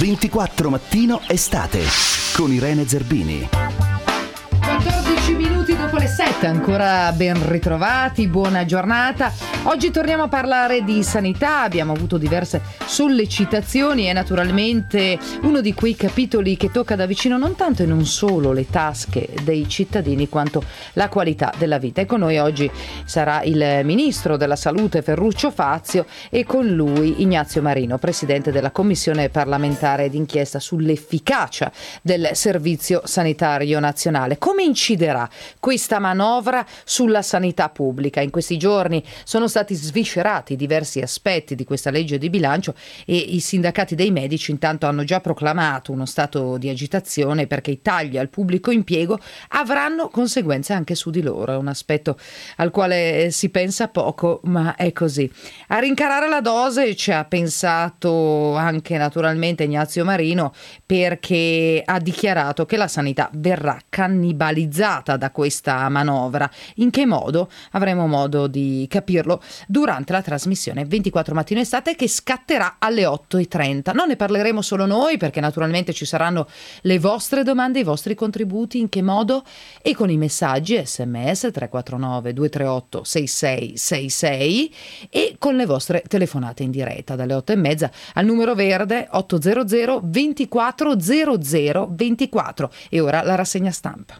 24 Mattino Estate con Irene Zerbini. 14 minuti dopo le 7, ancora ben ritrovati, buona giornata. Oggi torniamo a parlare di sanità, abbiamo avuto diverse sollecitazioni e naturalmente uno di quei capitoli che tocca da vicino non tanto e non solo le tasche dei cittadini quanto la qualità della vita. E con noi oggi sarà il Ministro della Salute Ferruccio Fazio e con lui Ignazio Marino, Presidente della Commissione parlamentare d'inchiesta sull'efficacia del Servizio Sanitario Nazionale. Come inciderà questa manovra sulla sanità pubblica? In questi giorni sono stati sviscerati diversi aspetti di questa legge di bilancio e i sindacati dei medici intanto hanno già proclamato uno stato di agitazione perché i tagli al pubblico impiego avranno conseguenze anche su di loro. È un aspetto al quale si pensa poco, ma è così. A rincarare la dose ci ha pensato anche naturalmente Ignazio Marino, perché ha dichiarato che la sanità verrà cannibalizzata da questa manovra. In che modo? Avremo modo di capirlo durante la trasmissione 24 Mattino Estate che scatterà alle 8:30. Non ne parleremo solo noi, perché naturalmente ci saranno le vostre domande, i vostri contributi. In che modo? E con i messaggi SMS 349 238 6666 e con le vostre telefonate in diretta dalle 8:30 al numero verde 800 24 00 24. E ora la rassegna stampa.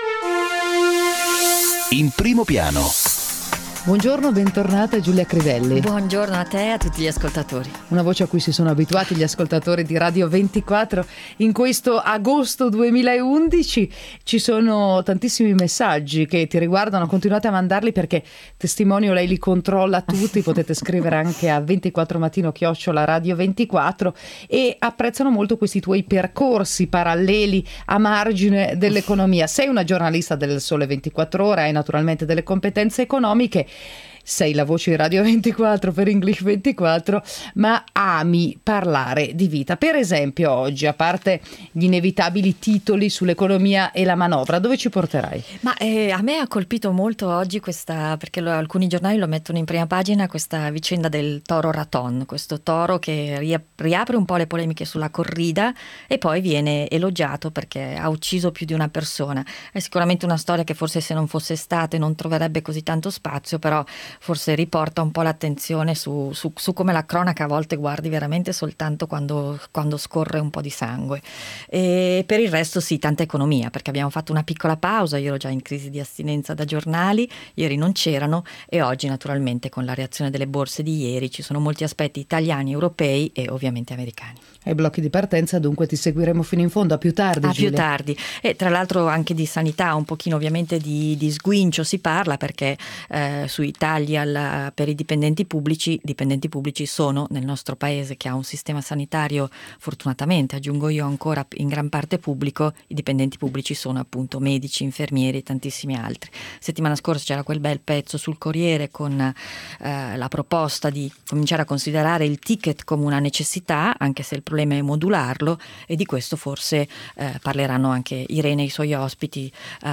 In primo piano. Buongiorno, bentornata Giulia Crivelli. Buongiorno a te e a tutti gli ascoltatori. Una voce a cui si sono abituati gli ascoltatori di Radio 24 in questo agosto 2011. Ci sono tantissimi messaggi che ti riguardano, continuate a mandarli perché testimonio lei li controlla tutti. Potete scrivere anche a 24mattino@radio24 e apprezzano molto questi tuoi percorsi paralleli a margine dell'economia. Sei una giornalista del Sole 24 Ore, hai naturalmente delle competenze economiche. Sei la voce di Radio 24 per English 24, ma ami parlare di vita. Per esempio oggi, a parte gli inevitabili titoli sull'economia e la manovra, dove ci porterai? Ma a me ha colpito molto oggi questa, perché alcuni giornali lo mettono in prima pagina, questa vicenda del toro Raton, questo toro che riapre un po' le polemiche sulla corrida e poi viene elogiato perché ha ucciso più di una persona. È sicuramente una storia che forse se non fosse estate non troverebbe così tanto spazio, però forse riporta un po' l'attenzione su come la cronaca a volte guardi veramente soltanto quando scorre un po' di sangue. E per il resto sì, tanta economia, perché abbiamo fatto una piccola pausa, io ero già in crisi di astinenza da giornali, ieri non c'erano e oggi naturalmente con la reazione delle borse di ieri ci sono molti aspetti italiani, europei e ovviamente americani. Ai blocchi di partenza dunque ti seguiremo fino in fondo, a più tardi. Più tardi, e tra l'altro anche di sanità, un pochino ovviamente di sguincio si parla perché sui tagli per i dipendenti pubblici sono nel nostro paese che ha un sistema sanitario fortunatamente, aggiungo io, ancora in gran parte pubblico. I dipendenti pubblici sono appunto medici, infermieri e tantissimi altri. Settimana scorsa c'era quel bel pezzo sul Corriere con la proposta di cominciare a considerare il ticket come una necessità, anche se il problema è modularlo, e di questo forse parleranno anche Irene e i suoi ospiti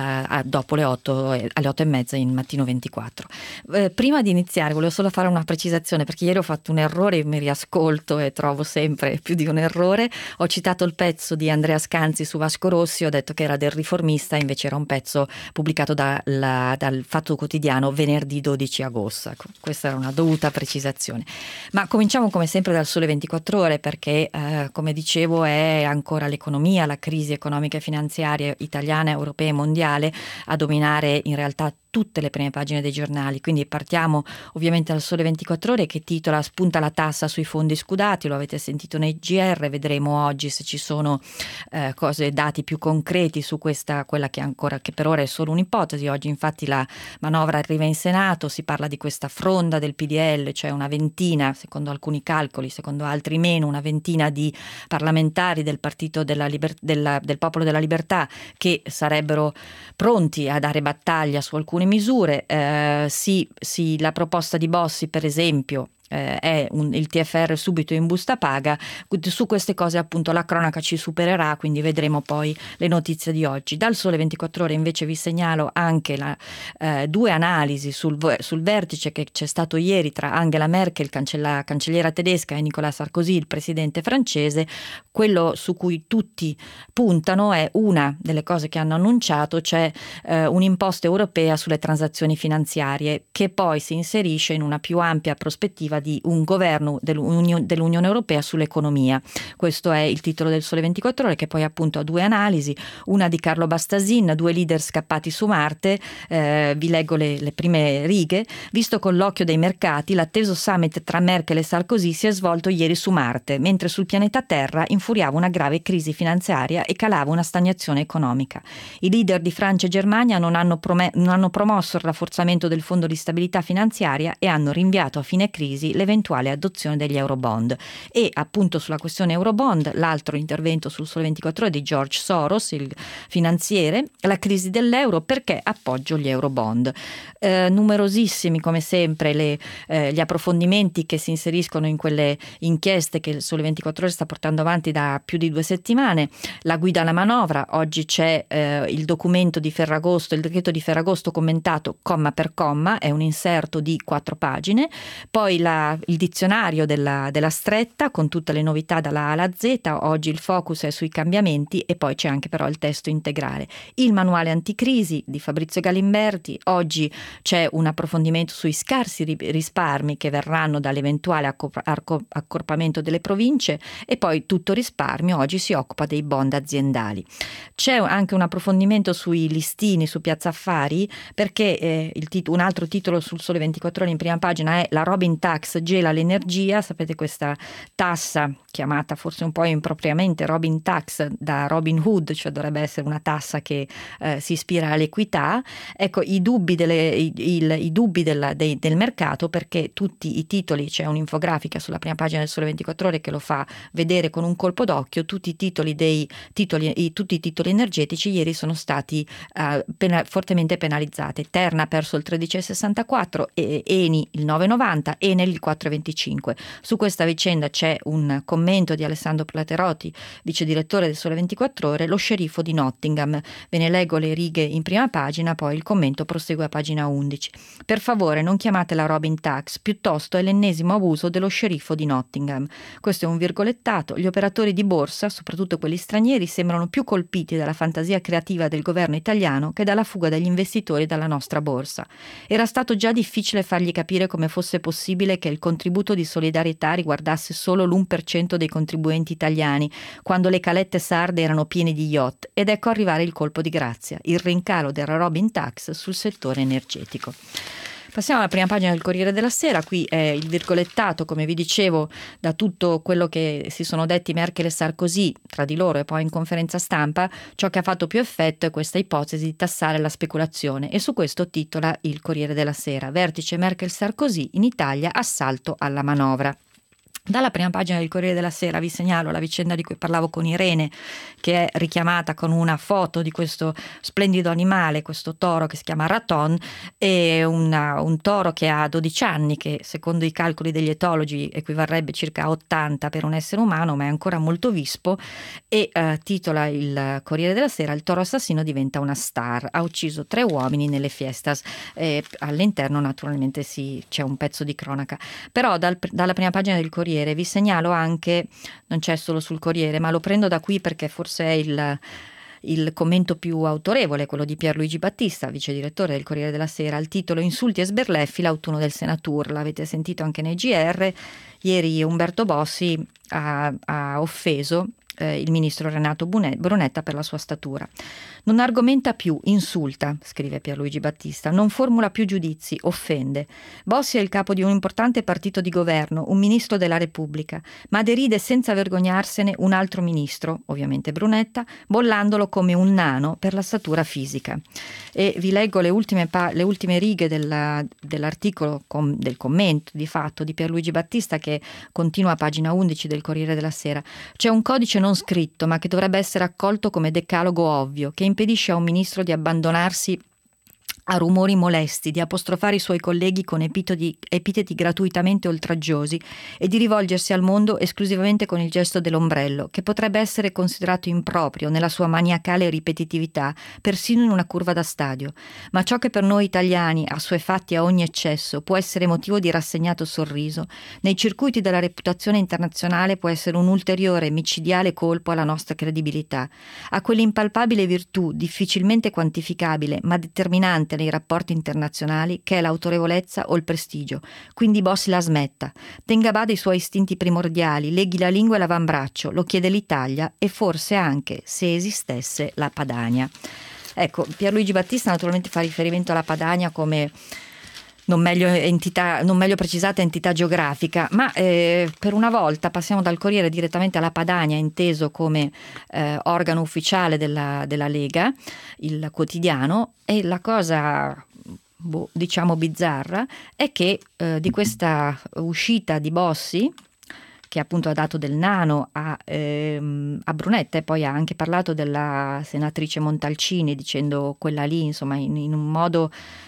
dopo le 8, alle 8:30 in Mattino 24. Prima di iniziare volevo solo fare una precisazione, perché ieri ho fatto un errore, mi riascolto e trovo sempre più di un errore. Ho citato il pezzo di Andrea Scanzi su Vasco Rossi, ho detto che era del Riformista, invece era un pezzo pubblicato dal Fatto Quotidiano venerdì 12 agosto. Ecco, questa era una dovuta precisazione. Ma cominciamo come sempre dal Sole 24 Ore perché come dicevo è ancora l'economia, la crisi economica e finanziaria italiana, europea e mondiale a dominare in realtà tutte le prime pagine dei giornali. Quindi partiamo ovviamente dal Sole 24 Ore che titola "Spunta la tassa sui fondi scudati", lo avete sentito nei GR, vedremo oggi se ci sono dati più concreti su quella che per ora è solo un'ipotesi. Oggi infatti la manovra arriva in Senato, si parla di questa fronda del PDL, cioè una ventina, secondo alcuni calcoli, secondo altri meno, una ventina di parlamentari del Partito del Popolo della Libertà che sarebbero pronti a dare battaglia su alcune misure. La proposta di Bossi, per esempio, il TFR subito in busta paga. Su queste cose appunto la cronaca ci supererà, quindi vedremo poi le notizie di oggi. Dal Sole 24 Ore invece vi segnalo anche due analisi sul vertice che c'è stato ieri tra Angela Merkel, cancelliera tedesca, e Nicolas Sarkozy, il presidente francese. Quello su cui tutti puntano è una delle cose che hanno annunciato, cioè un'imposta europea sulle transazioni finanziarie, che poi si inserisce in una più ampia prospettiva di un governo dell'Unione Europea sull'economia. Questo è il titolo del Sole 24 Ore, che poi appunto ha due analisi, una di Carlo Bastasin, due leader scappati su Marte. Vi leggo le prime righe. Visto con l'occhio dei mercati, l'atteso summit tra Merkel e Sarkozy si è svolto ieri su Marte, mentre sul pianeta Terra infuriava una grave crisi finanziaria e calava una stagnazione economica. I leader di Francia e Germania non hanno promosso il rafforzamento del fondo di stabilità finanziaria e hanno rinviato a fine crisi l'eventuale adozione degli eurobond. E appunto sulla questione eurobond, l'altro intervento sul Sole 24 Ore di George Soros, il finanziere, la crisi dell'euro, perché appoggio gli eurobond. Numerosissimi come sempre gli approfondimenti che si inseriscono in quelle inchieste che il Sole 24 Ore sta portando avanti da più di 2 settimane. La guida alla manovra, oggi c'è il documento di Ferragosto, il decreto di Ferragosto commentato comma per comma, è un inserto di 4 pagine, poi il dizionario della stretta con tutte le novità dalla A alla Z. Oggi il focus è sui cambiamenti e poi c'è anche però il testo integrale. Il manuale anticrisi di Fabrizio Galimberti, oggi c'è un approfondimento sui scarsi risparmi che verranno dall'eventuale accorpamento delle province, e poi Tutto Risparmio oggi si occupa dei bond aziendali. C'è anche un approfondimento sui listini su Piazza Affari, perché un altro titolo sul Sole 24 Ore in prima pagina è la Robin Tax gela l'energia. Sapete, questa tassa chiamata forse un po' impropriamente Robin Tax da Robin Hood, cioè dovrebbe essere una tassa che si ispira all'equità. Ecco, i dubbi del mercato, perché tutti i titoli, c'è un'infografica sulla prima pagina del Sole 24 Ore che lo fa vedere con un colpo d'occhio, tutti i titoli energetici ieri sono stati fortemente penalizzati. Terna ha perso il 13,64, Eni il 9,90, Enel il 4,25. Su questa vicenda c'è un commento di Alessandro Platerotti, vice direttore del Sole 24 Ore, lo sceriffo di Nottingham. Ve ne leggo le righe in prima pagina, poi il commento prosegue a pagina 11. Per favore non chiamatela Robin Tax, piuttosto è l'ennesimo abuso dello sceriffo di Nottingham. Questo è un virgolettato. Gli operatori di borsa, soprattutto quelli stranieri, sembrano più colpiti dalla fantasia creativa del governo italiano che dalla fuga degli investitori dalla nostra borsa. Era stato già difficile fargli capire come fosse possibile che il contributo di solidarietà riguardasse solo l'1% dei contribuenti italiani, quando le calette sarde erano piene di yacht, ed ecco arrivare il colpo di grazia, il rincaro della Robin Tax sul settore energetico. Passiamo alla prima pagina del Corriere della Sera. Qui è il virgolettato, come vi dicevo, da tutto quello che si sono detti Merkel e Sarkozy tra di loro e poi in conferenza stampa. Ciò che ha fatto più effetto è questa ipotesi di tassare la speculazione, e su questo titola il Corriere della Sera: vertice Merkel-Sarkozy, in Italia assalto alla manovra. Dalla prima pagina del Corriere della Sera vi segnalo la vicenda di cui parlavo con Irene, che è richiamata con una foto di questo splendido animale, questo toro che si chiama Raton, e un toro che ha 12 anni, che secondo i calcoli degli etologi equivarrebbe circa a 80 per un essere umano, ma è ancora molto vispo, e titola il Corriere della Sera: il toro assassino diventa una star, ha ucciso 3 uomini nelle fiestas. All'interno naturalmente c'è un pezzo di cronaca, però dalla prima pagina del Corriere vi segnalo anche, non c'è solo sul Corriere, ma lo prendo da qui perché forse è il commento più autorevole, quello di Pierluigi Battista, vice direttore del Corriere della Sera, al titolo: insulti e sberleffi, l'autunno del Senatur. L'avete sentito anche nei GR. Ieri Umberto Bossi ha offeso il ministro Renato Brunetta per la sua statura. Non argomenta più, insulta, scrive Pierluigi Battista, non formula più giudizi, offende. Bossi è il capo di un importante partito di governo, un ministro della Repubblica, ma deride senza vergognarsene un altro ministro, ovviamente Brunetta, bollandolo come un nano per la statura fisica. E vi leggo le ultime righe dell'articolo, del commento di fatto di Pierluigi Battista, che continua a pagina 11 del Corriere della Sera. C'è un codice non scritto, ma che dovrebbe essere accolto come decalogo ovvio, che impedisce a un ministro di abbandonarsi a rumori molesti, di apostrofare i suoi colleghi con epiteti gratuitamente oltraggiosi e di rivolgersi al mondo esclusivamente con il gesto dell'ombrello, che potrebbe essere considerato improprio nella sua maniacale ripetitività, persino in una curva da stadio. Ma ciò che per noi italiani, assuefatti a ogni eccesso, può essere motivo di rassegnato sorriso, nei circuiti della reputazione internazionale può essere un ulteriore micidiale colpo alla nostra credibilità, a quell'impalpabile virtù difficilmente quantificabile ma determinante nei rapporti internazionali che è l'autorevolezza o il prestigio. Quindi Bossi la smetta, tenga a bada i suoi istinti primordiali, leghi la lingua e l'avambraccio, lo chiede l'Italia e forse anche, se esistesse, la Padania. Ecco, Pierluigi Battista naturalmente fa riferimento alla Padania come non meglio precisata entità geografica, ma per una volta passiamo dal Corriere direttamente alla Padania, inteso come organo ufficiale della Lega, il quotidiano, e la cosa diciamo bizzarra è che di questa uscita di Bossi, che appunto ha dato del nano a Brunetta, e poi ha anche parlato della senatrice Montalcini dicendo quella lì, insomma, in un modo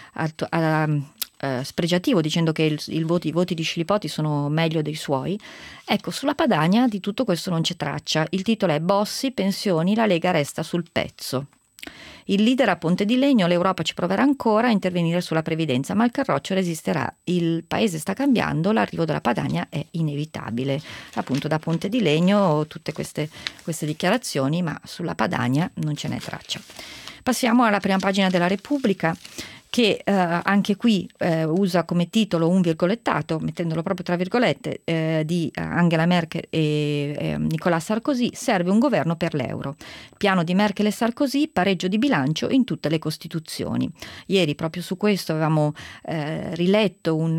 spregiativo, dicendo che i voti di Scilipoti sono meglio dei suoi. Ecco, sulla Padania di tutto questo non c'è traccia. Il titolo è Bossi, pensioni, la Lega resta sul pezzo. Il leader a Ponte di Legno, l'Europa ci proverà ancora a intervenire sulla previdenza, ma il Carroccio resisterà. Il paese sta cambiando, l'arrivo della Padania è inevitabile. Appunto da Ponte di Legno tutte queste dichiarazioni, ma sulla Padania non ce n'è traccia. Passiamo alla prima pagina della Repubblica, che anche qui usa come titolo un virgolettato, mettendolo proprio tra virgolette, di Angela Merkel e Nicolas Sarkozy: serve un governo per l'euro. Piano di Merkel e Sarkozy, pareggio di bilancio in tutte le Costituzioni. Ieri proprio su questo avevamo riletto un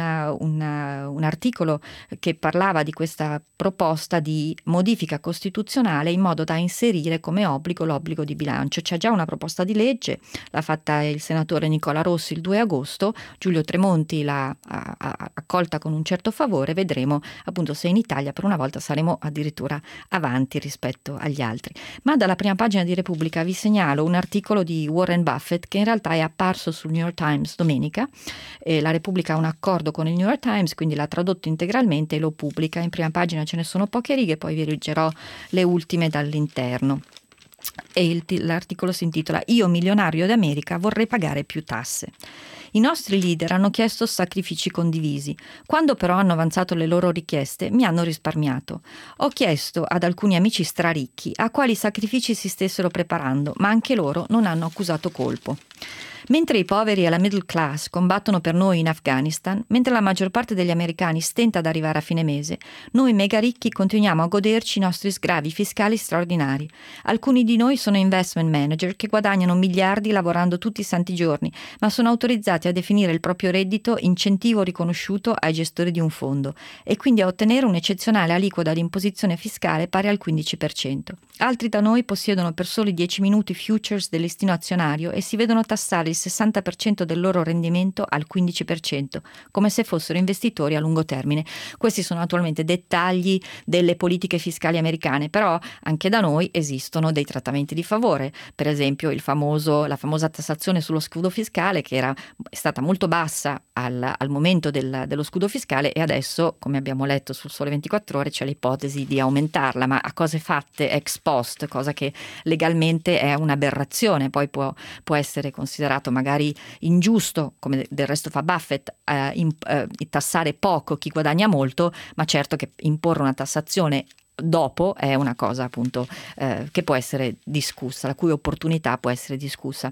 articolo che parlava di questa proposta di modifica costituzionale in modo da inserire come obbligo l'obbligo di bilancio. C'è già una proposta di legge, l'ha fatta il senatore Nicola Rossi il 2 agosto, Giulio Tremonti l'ha accolta con un certo favore. Vedremo appunto se in Italia per una volta saremo addirittura avanti rispetto agli altri. Ma dalla prima pagina di Repubblica vi segnalo un articolo di Warren Buffett che in realtà è apparso sul New York Times domenica. La Repubblica ha un accordo con il New York Times, quindi l'ha tradotto integralmente e lo pubblica. In prima pagina ce ne sono poche righe, poi vi leggerò le ultime dall'interno. E l'articolo si intitola "Io milionario d'America vorrei pagare più tasse". I nostri leader hanno chiesto sacrifici condivisi. Quando però hanno avanzato le loro richieste, mi hanno risparmiato. Ho chiesto ad alcuni amici straricchi a quali sacrifici si stessero preparando, ma anche loro non hanno accusato colpo. Mentre i poveri e la middle class combattono per noi in Afghanistan, mentre la maggior parte degli americani stenta ad arrivare a fine mese, noi mega ricchi continuiamo a goderci i nostri sgravi fiscali straordinari. Alcuni di noi sono investment manager che guadagnano miliardi lavorando tutti i santi giorni, ma sono autorizzati a definire il proprio reddito incentivo riconosciuto ai gestori di un fondo e quindi a ottenere un'eccezionale aliquota di imposizione fiscale pari al 15%. Altri da noi possiedono per soli 10 minuti futures del listino azionario e si vedono tassare il 60% del loro rendimento al 15%, come se fossero investitori a lungo termine. Questi sono attualmente dettagli delle politiche fiscali americane, però anche da noi esistono dei trattamenti di favore. Per esempio la famosa tassazione sullo scudo fiscale, che è stata molto bassa al momento dello scudo fiscale, e adesso, come abbiamo letto sul Sole 24 Ore, c'è l'ipotesi di aumentarla, ma a cose fatte ex post, cosa che legalmente è un'aberrazione. Poi può essere considerato magari ingiusto, come del resto fa Buffett, tassare poco chi guadagna molto, ma certo che imporre una tassazione dopo è una cosa appunto che può essere discussa, la cui opportunità può essere discussa.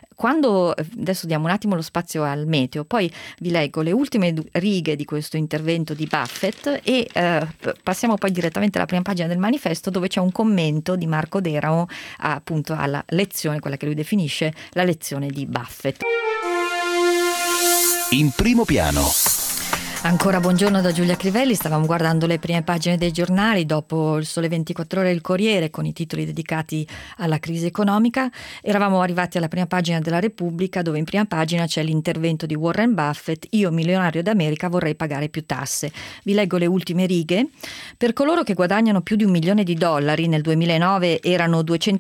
Adesso diamo un attimo lo spazio al meteo, poi vi leggo le ultime righe di questo intervento di Buffett e passiamo poi direttamente alla prima pagina del Manifesto, dove c'è un commento di Marco Deramo appunto alla lezione, quella che lui definisce la lezione di Buffett. In primo piano. Ancora buongiorno da Giulia Crivelli. Stavamo guardando le prime pagine dei giornali dopo il Sole 24 Ore e il Corriere con i titoli dedicati alla crisi economica. Eravamo arrivati alla prima pagina della Repubblica, dove in prima pagina c'è l'intervento di Warren Buffett: io milionario d'America vorrei pagare più tasse. Vi leggo le ultime righe. Per coloro che guadagnano più di $1 milione, nel 2009 erano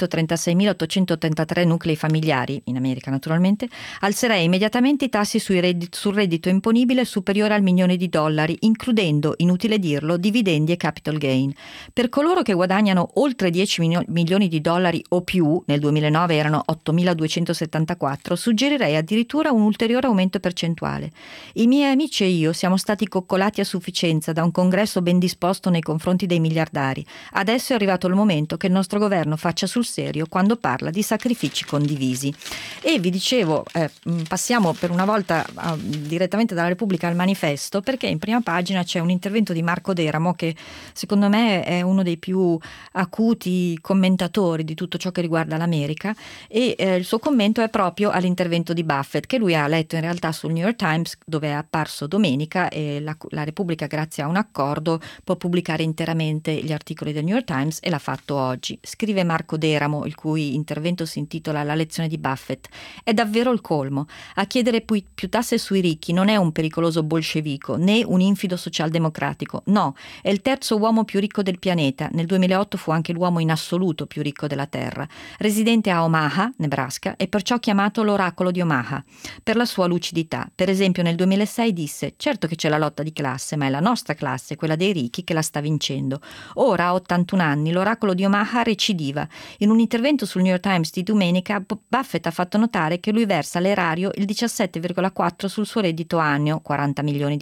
236.883 nuclei familiari, in America naturalmente, alzerei immediatamente i tassi sul reddito imponibile superiore al $1 milione, includendo, inutile dirlo, dividendi e capital gain. Per coloro che guadagnano oltre $10 milioni o più, nel 2009 erano 8.274, suggerirei addirittura un ulteriore aumento percentuale. I miei amici e io siamo stati coccolati a sufficienza da un congresso ben disposto nei confronti dei miliardari. Adesso è arrivato il momento che il nostro governo faccia sul serio quando parla di sacrifici condivisi. E vi dicevo, passiamo per una volta direttamente dalla Repubblica al Manifesto, perché in prima pagina c'è un intervento di Marco Deramo, che secondo me è uno dei più acuti commentatori di tutto ciò che riguarda l'America, e il suo commento è proprio all'intervento di Buffett, che lui ha letto in realtà sul New York Times, dove è apparso domenica, e la Repubblica, grazie a un accordo, può pubblicare interamente gli articoli del New York Times, e l'ha fatto oggi. Scrive Marco Deramo, il cui intervento si intitola La lezione di Buffett: è davvero il colmo. A chiedere più tasse sui ricchi non è un pericoloso bolscevico né un infido socialdemocratico, no, è il terzo uomo più ricco del pianeta. Nel 2008 fu anche l'uomo in assoluto più ricco della Terra, residente a Omaha, Nebraska, e perciò chiamato l'oracolo di Omaha per la sua lucidità. Per esempio nel 2006 disse: certo che c'è la lotta di classe, ma è la nostra classe, quella dei ricchi, che la sta vincendo. Ora, a 81 anni, l'oracolo di Omaha recidiva. In un intervento sul New York Times di domenica, Buffett ha fatto notare che lui versa all'erario il 17,4% sul suo reddito anneo, $40 milioni,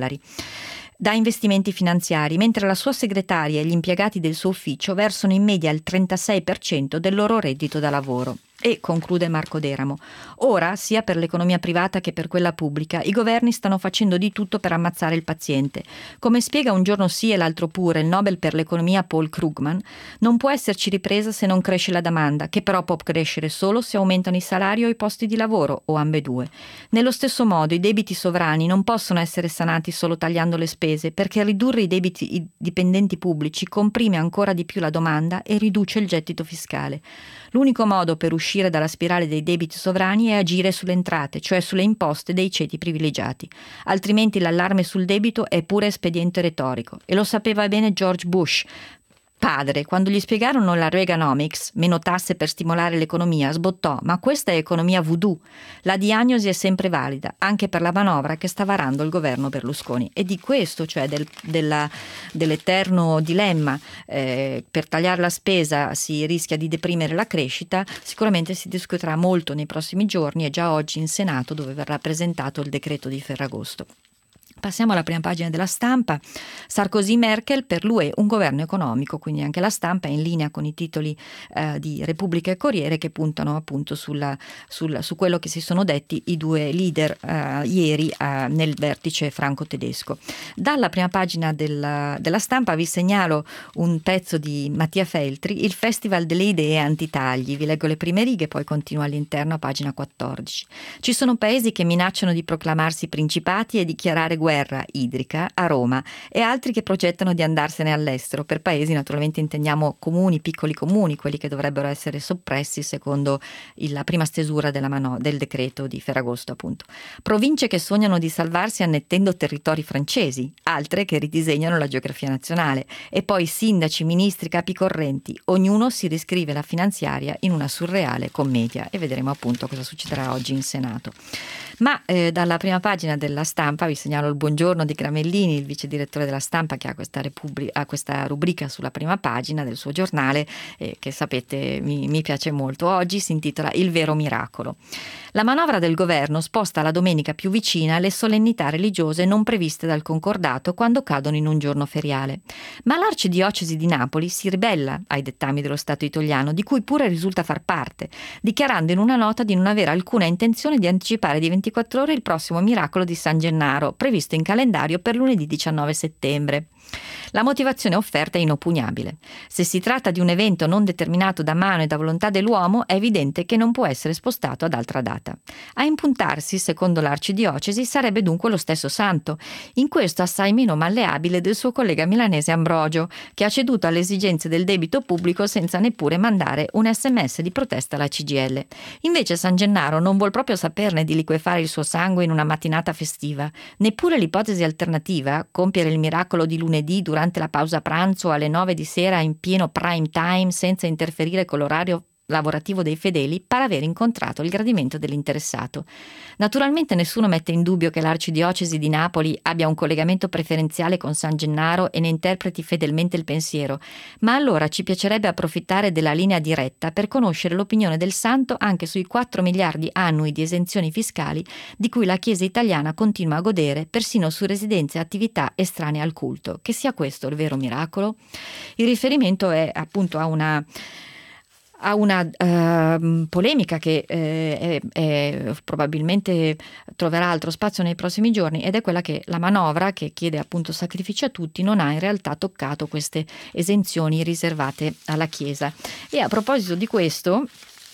da investimenti finanziari, mentre la sua segretaria e gli impiegati del suo ufficio versano in media il 36% del loro reddito da lavoro. E, conclude Marco Deramo, ora, sia per l'economia privata che per quella pubblica, i governi stanno facendo di tutto per ammazzare il paziente. Come spiega un giorno sì e l'altro pure il Nobel per l'economia Paul Krugman, non può esserci ripresa se non cresce la domanda, che però può crescere solo se aumentano i salari o i posti di lavoro, o ambedue. Nello stesso modo, i debiti sovrani non possono essere sanati solo tagliando le spese, perché ridurre i dipendenti pubblici comprime ancora di più la domanda e riduce il gettito fiscale. L'unico modo per uscire dalla spirale dei debiti sovrani è agire sulle entrate, cioè sulle imposte dei ceti privilegiati. Altrimenti l'allarme sul debito è pure espediente retorico. E lo sapeva bene George Bush, padre. Quando gli spiegarono la Reaganomics, meno tasse per stimolare l'economia, sbottò: ma questa è economia voodoo. La diagnosi è sempre valida, anche per la manovra che sta varando il governo Berlusconi. E di questo, cioè dell'eterno dilemma, per tagliare la spesa si rischia di deprimere la crescita, sicuramente si discuterà molto nei prossimi giorni, e già oggi in Senato, dove verrà presentato il decreto di Ferragosto. Passiamo alla prima pagina della Stampa. Sarkozy-Merkel, per l'UE un governo economico, quindi anche la Stampa è in linea con i titoli di Repubblica e Corriere, che puntano appunto su quello che si sono detti i due leader ieri nel vertice franco-tedesco. Dalla prima pagina della Stampa vi segnalo un pezzo di Mattia Feltri, il Festival delle idee antitagli. Vi leggo le prime righe, poi continuo all'interno a pagina 14. Ci sono paesi che minacciano di proclamarsi principati e dichiarare guerra idrica a Roma, e altri che progettano di andarsene all'estero. Per paesi naturalmente intendiamo comuni, piccoli comuni, quelli che dovrebbero essere soppressi secondo la prima stesura del decreto di Ferragosto, appunto. Province che sognano di salvarsi annettendo territori francesi, altre che ridisegnano la geografia nazionale, e poi sindaci, ministri, capi correnti. Ognuno si riscrive la finanziaria in una surreale commedia, e vedremo appunto cosa succederà oggi in Senato. Ma dalla prima pagina della Stampa vi segnalo il buongiorno di Gramellini, il vice direttore della Stampa, che ha questa rubrica sulla prima pagina del suo giornale, che sapete mi piace molto. Oggi si intitola Il vero miracolo. La manovra del governo sposta la domenica più vicina le solennità religiose non previste dal concordato quando cadono in un giorno feriale. Ma l'arcidiocesi di Napoli si ribella ai dettami dello Stato italiano, di cui pure risulta far parte, dichiarando in una nota di non avere alcuna intenzione di anticipare di 24 ore il prossimo miracolo di San Gennaro, previsto in calendario per lunedì 19 settembre. La motivazione offerta è inoppugnabile. Se si tratta di un evento non determinato da mano e da volontà dell'uomo, è evidente che non può essere spostato ad altra data. A impuntarsi, secondo l'arcidiocesi, sarebbe dunque lo stesso santo, in questo assai meno malleabile del suo collega milanese Ambrogio, che ha ceduto alle esigenze del debito pubblico senza neppure mandare un SMS di protesta alla CGIL. Invece San Gennaro non vuol proprio saperne di liquefare il suo sangue in una mattinata festiva. Neppure l'ipotesi alternativa, compiere il miracolo di lunedì durante la pausa pranzo alle 9 di sera in pieno prime time senza interferire con l'orario lavorativo dei fedeli, pare aver incontrato il gradimento dell'interessato. Naturalmente nessuno mette in dubbio che l'arcidiocesi di Napoli abbia un collegamento preferenziale con San Gennaro e ne interpreti fedelmente il pensiero, ma allora ci piacerebbe approfittare della linea diretta per conoscere l'opinione del santo anche sui 4 miliardi annui di esenzioni fiscali di cui la Chiesa italiana continua a godere, persino su residenze e attività estranee al culto. Che sia questo il vero miracolo? Il riferimento è appunto a una polemica che probabilmente troverà altro spazio nei prossimi giorni, ed è quella che la manovra, che chiede appunto sacrifici a tutti, non ha in realtà toccato queste esenzioni riservate alla Chiesa. E a proposito di questo,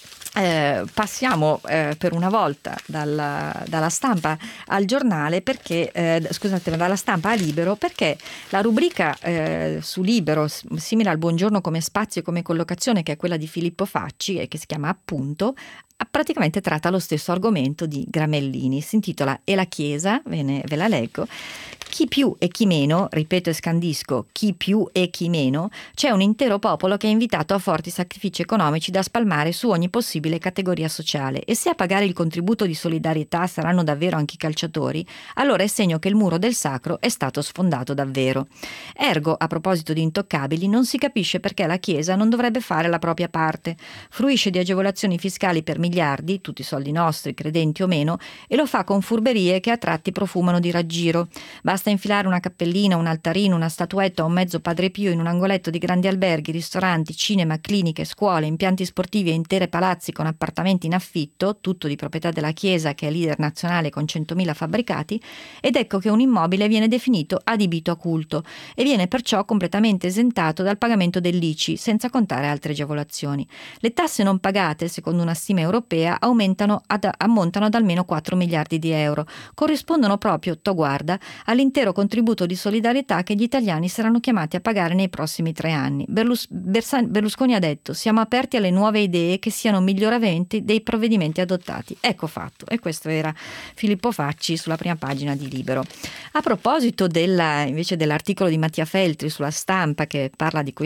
passiamo per una volta dalla stampa al giornale, perché dalla stampa a Libero, perché la rubrica su Libero, simile al Buongiorno come spazio e come collocazione, che è quella di Filippo Facci e che si chiama Appunto, praticamente tratta lo stesso argomento di Gramellini. Si intitola "E la Chiesa", ve la leggo. Chi più e chi meno, ripeto e scandisco, chi più e chi meno, c'è un intero popolo che è invitato a forti sacrifici economici da spalmare su ogni possibile categoria sociale, e se a pagare il contributo di solidarietà saranno davvero anche i calciatori, allora è segno che il muro del sacro è stato sfondato davvero. Ergo, a proposito di intoccabili, non si capisce perché la Chiesa non dovrebbe fare la propria parte. Fruisce di agevolazioni fiscali per miliardi, tutti soldi nostri, credenti o meno, e lo fa con furberie che a tratti profumano di raggiro. Basta infilare una cappellina, un altarino, una statuetta o un mezzo Padre Pio in un angoletto di grandi alberghi, ristoranti, cinema, cliniche, scuole, impianti sportivi e intere palazzi con appartamenti in affitto, tutto di proprietà della Chiesa, che è leader nazionale con 100.000 fabbricati, ed ecco che un immobile viene definito adibito a culto e viene perciò completamente esentato dal pagamento dell'ICI, senza contare altre agevolazioni. Le tasse non pagate, secondo una stima europea, ammontano ad almeno 4 miliardi di euro, corrispondono proprio, guarda, all'intero contributo di solidarietà che gli italiani saranno chiamati a pagare nei prossimi 3 anni. Berlusconi ha detto: siamo aperti alle nuove idee che siano miglioramenti dei provvedimenti adottati. Ecco fatto. E questo era Filippo Facci sulla prima pagina di Libero. A proposito invece dell'articolo di Mattia Feltri sulla Stampa, che parla di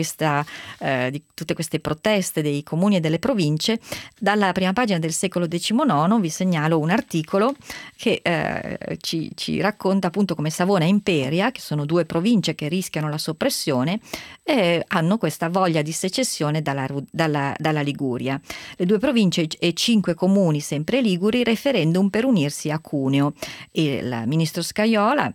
tutte queste proteste dei comuni e delle province, dalla prima pagina del Secolo XIX vi segnalo un articolo che ci racconta appunto come Savona e Imperia, che sono 2 province che rischiano la soppressione, hanno questa voglia di secessione dalla Liguria. Le 2 province e 5 comuni, sempre liguri, referendum per unirsi a Cuneo. E il ministro Scajola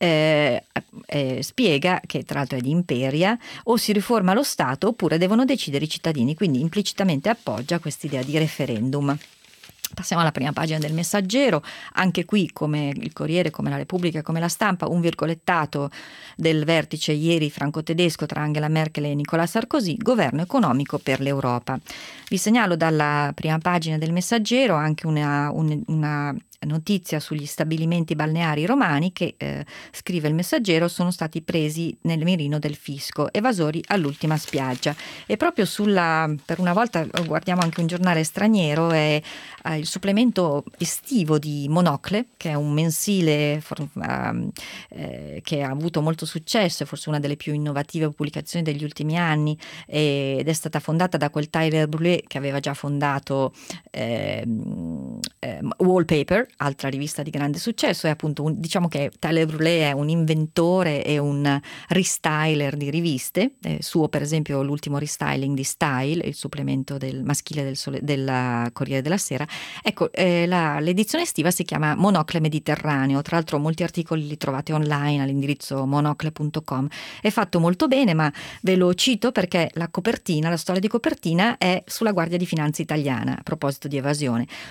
spiega che, tra l'altro è di Imperia, o si riforma lo Stato oppure devono decidere i cittadini, quindi implicitamente appoggia quest'idea di referendum. Passiamo alla prima pagina del Messaggero. Anche qui, come il Corriere, come la Repubblica, come la Stampa, un virgolettato del vertice ieri franco-tedesco tra Angela Merkel e Nicolas Sarkozy: governo economico per l'Europa. Vi segnalo dalla prima pagina del Messaggero anche una notizia sugli stabilimenti balneari romani che, scrive il Messaggero, sono stati presi nel mirino del fisco, evasori all'ultima spiaggia. E proprio per una volta guardiamo anche un giornale straniero, è il supplemento estivo di Monocle, che è un mensile che ha avuto molto successo, è forse una delle più innovative pubblicazioni degli ultimi anni, ed è stata fondata da quel Tyler Brûlé che aveva già fondato Wallpaper, altra rivista di grande successo. È appunto diciamo che Tyler Brûlé è un inventore e un restyler di riviste, suo per esempio l'ultimo restyling di Style, il supplemento del maschile della Corriere della Sera. Ecco, l'edizione estiva si chiama Monocle Mediterraneo, tra l'altro molti articoli li trovate online all'indirizzo monocle.com. È fatto molto bene, ma ve lo cito perché la storia di copertina è sulla Guardia di Finanza italiana, a proposito di evasione. Un giornalista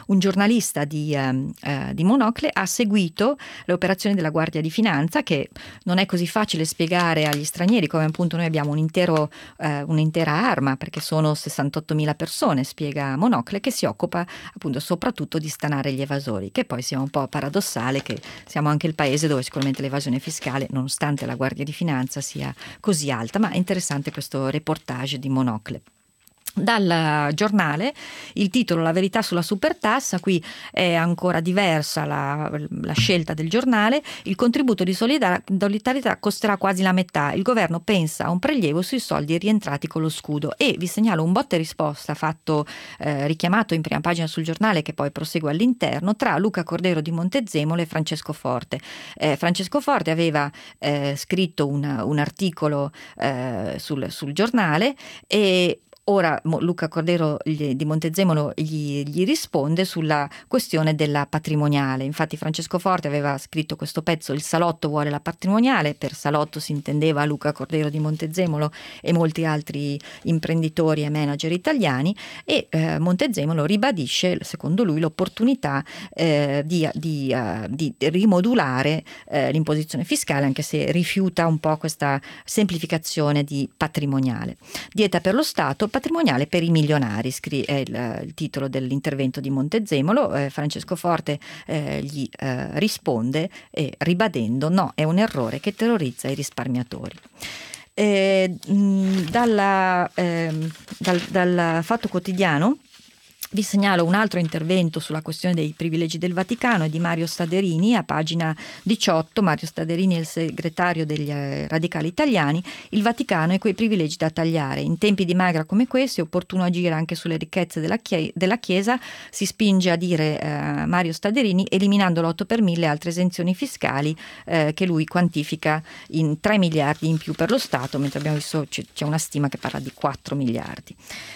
giornalista di Monocle ha seguito le operazioni della Guardia di Finanza, che non è così facile spiegare agli stranieri, come appunto noi abbiamo un'intera arma, perché sono 68.000 persone, spiega Monocle, che si occupa appunto soprattutto di stanare gli evasori, che poi sia un po' paradossale che siamo anche il paese dove sicuramente l'evasione fiscale, nonostante la Guardia di Finanza, sia così alta. Ma è interessante questo reportage di Monocle. Dal giornale il titolo La verità sulla supertassa, qui è ancora diversa la scelta del giornale. Il contributo di solidarietà costerà quasi la metà, il governo pensa a un prelievo sui soldi rientrati con lo scudo, e vi segnalo un botta e risposta fatto richiamato in prima pagina sul giornale, che poi prosegue all'interno, tra Luca Cordero di Montezemolo e Francesco Forte. Francesco Forte aveva scritto un articolo sul giornale, e ora Luca Cordero di Montezemolo gli risponde sulla questione della patrimoniale. Infatti Francesco Forte aveva scritto questo pezzo, Il salotto vuole la patrimoniale. Per salotto si intendeva Luca Cordero di Montezemolo e molti altri imprenditori e manager italiani, e Montezemolo ribadisce, secondo lui, l'opportunità di rimodulare l'imposizione fiscale, anche se rifiuta un po' questa semplificazione di patrimoniale. Dieta per lo Stato, patrimoniale per i milionari, è il titolo dell'intervento di Montezemolo. Francesco Forte gli risponde ribadendo: no, è un errore che terrorizza i risparmiatori. Dal Fatto Quotidiano vi segnalo un altro intervento sulla questione dei privilegi del Vaticano, è di Mario Staderini, a pagina 18. Mario Staderini è il segretario degli radicali italiani. Il Vaticano e quei privilegi da tagliare. In tempi di magra come questi è opportuno agire anche sulle ricchezze della Chiesa, si spinge a dire Mario Staderini, eliminando l'8 per 1000 e altre esenzioni fiscali che lui quantifica in 3 miliardi in più per lo Stato, mentre abbiamo visto c'è una stima che parla di 4 miliardi.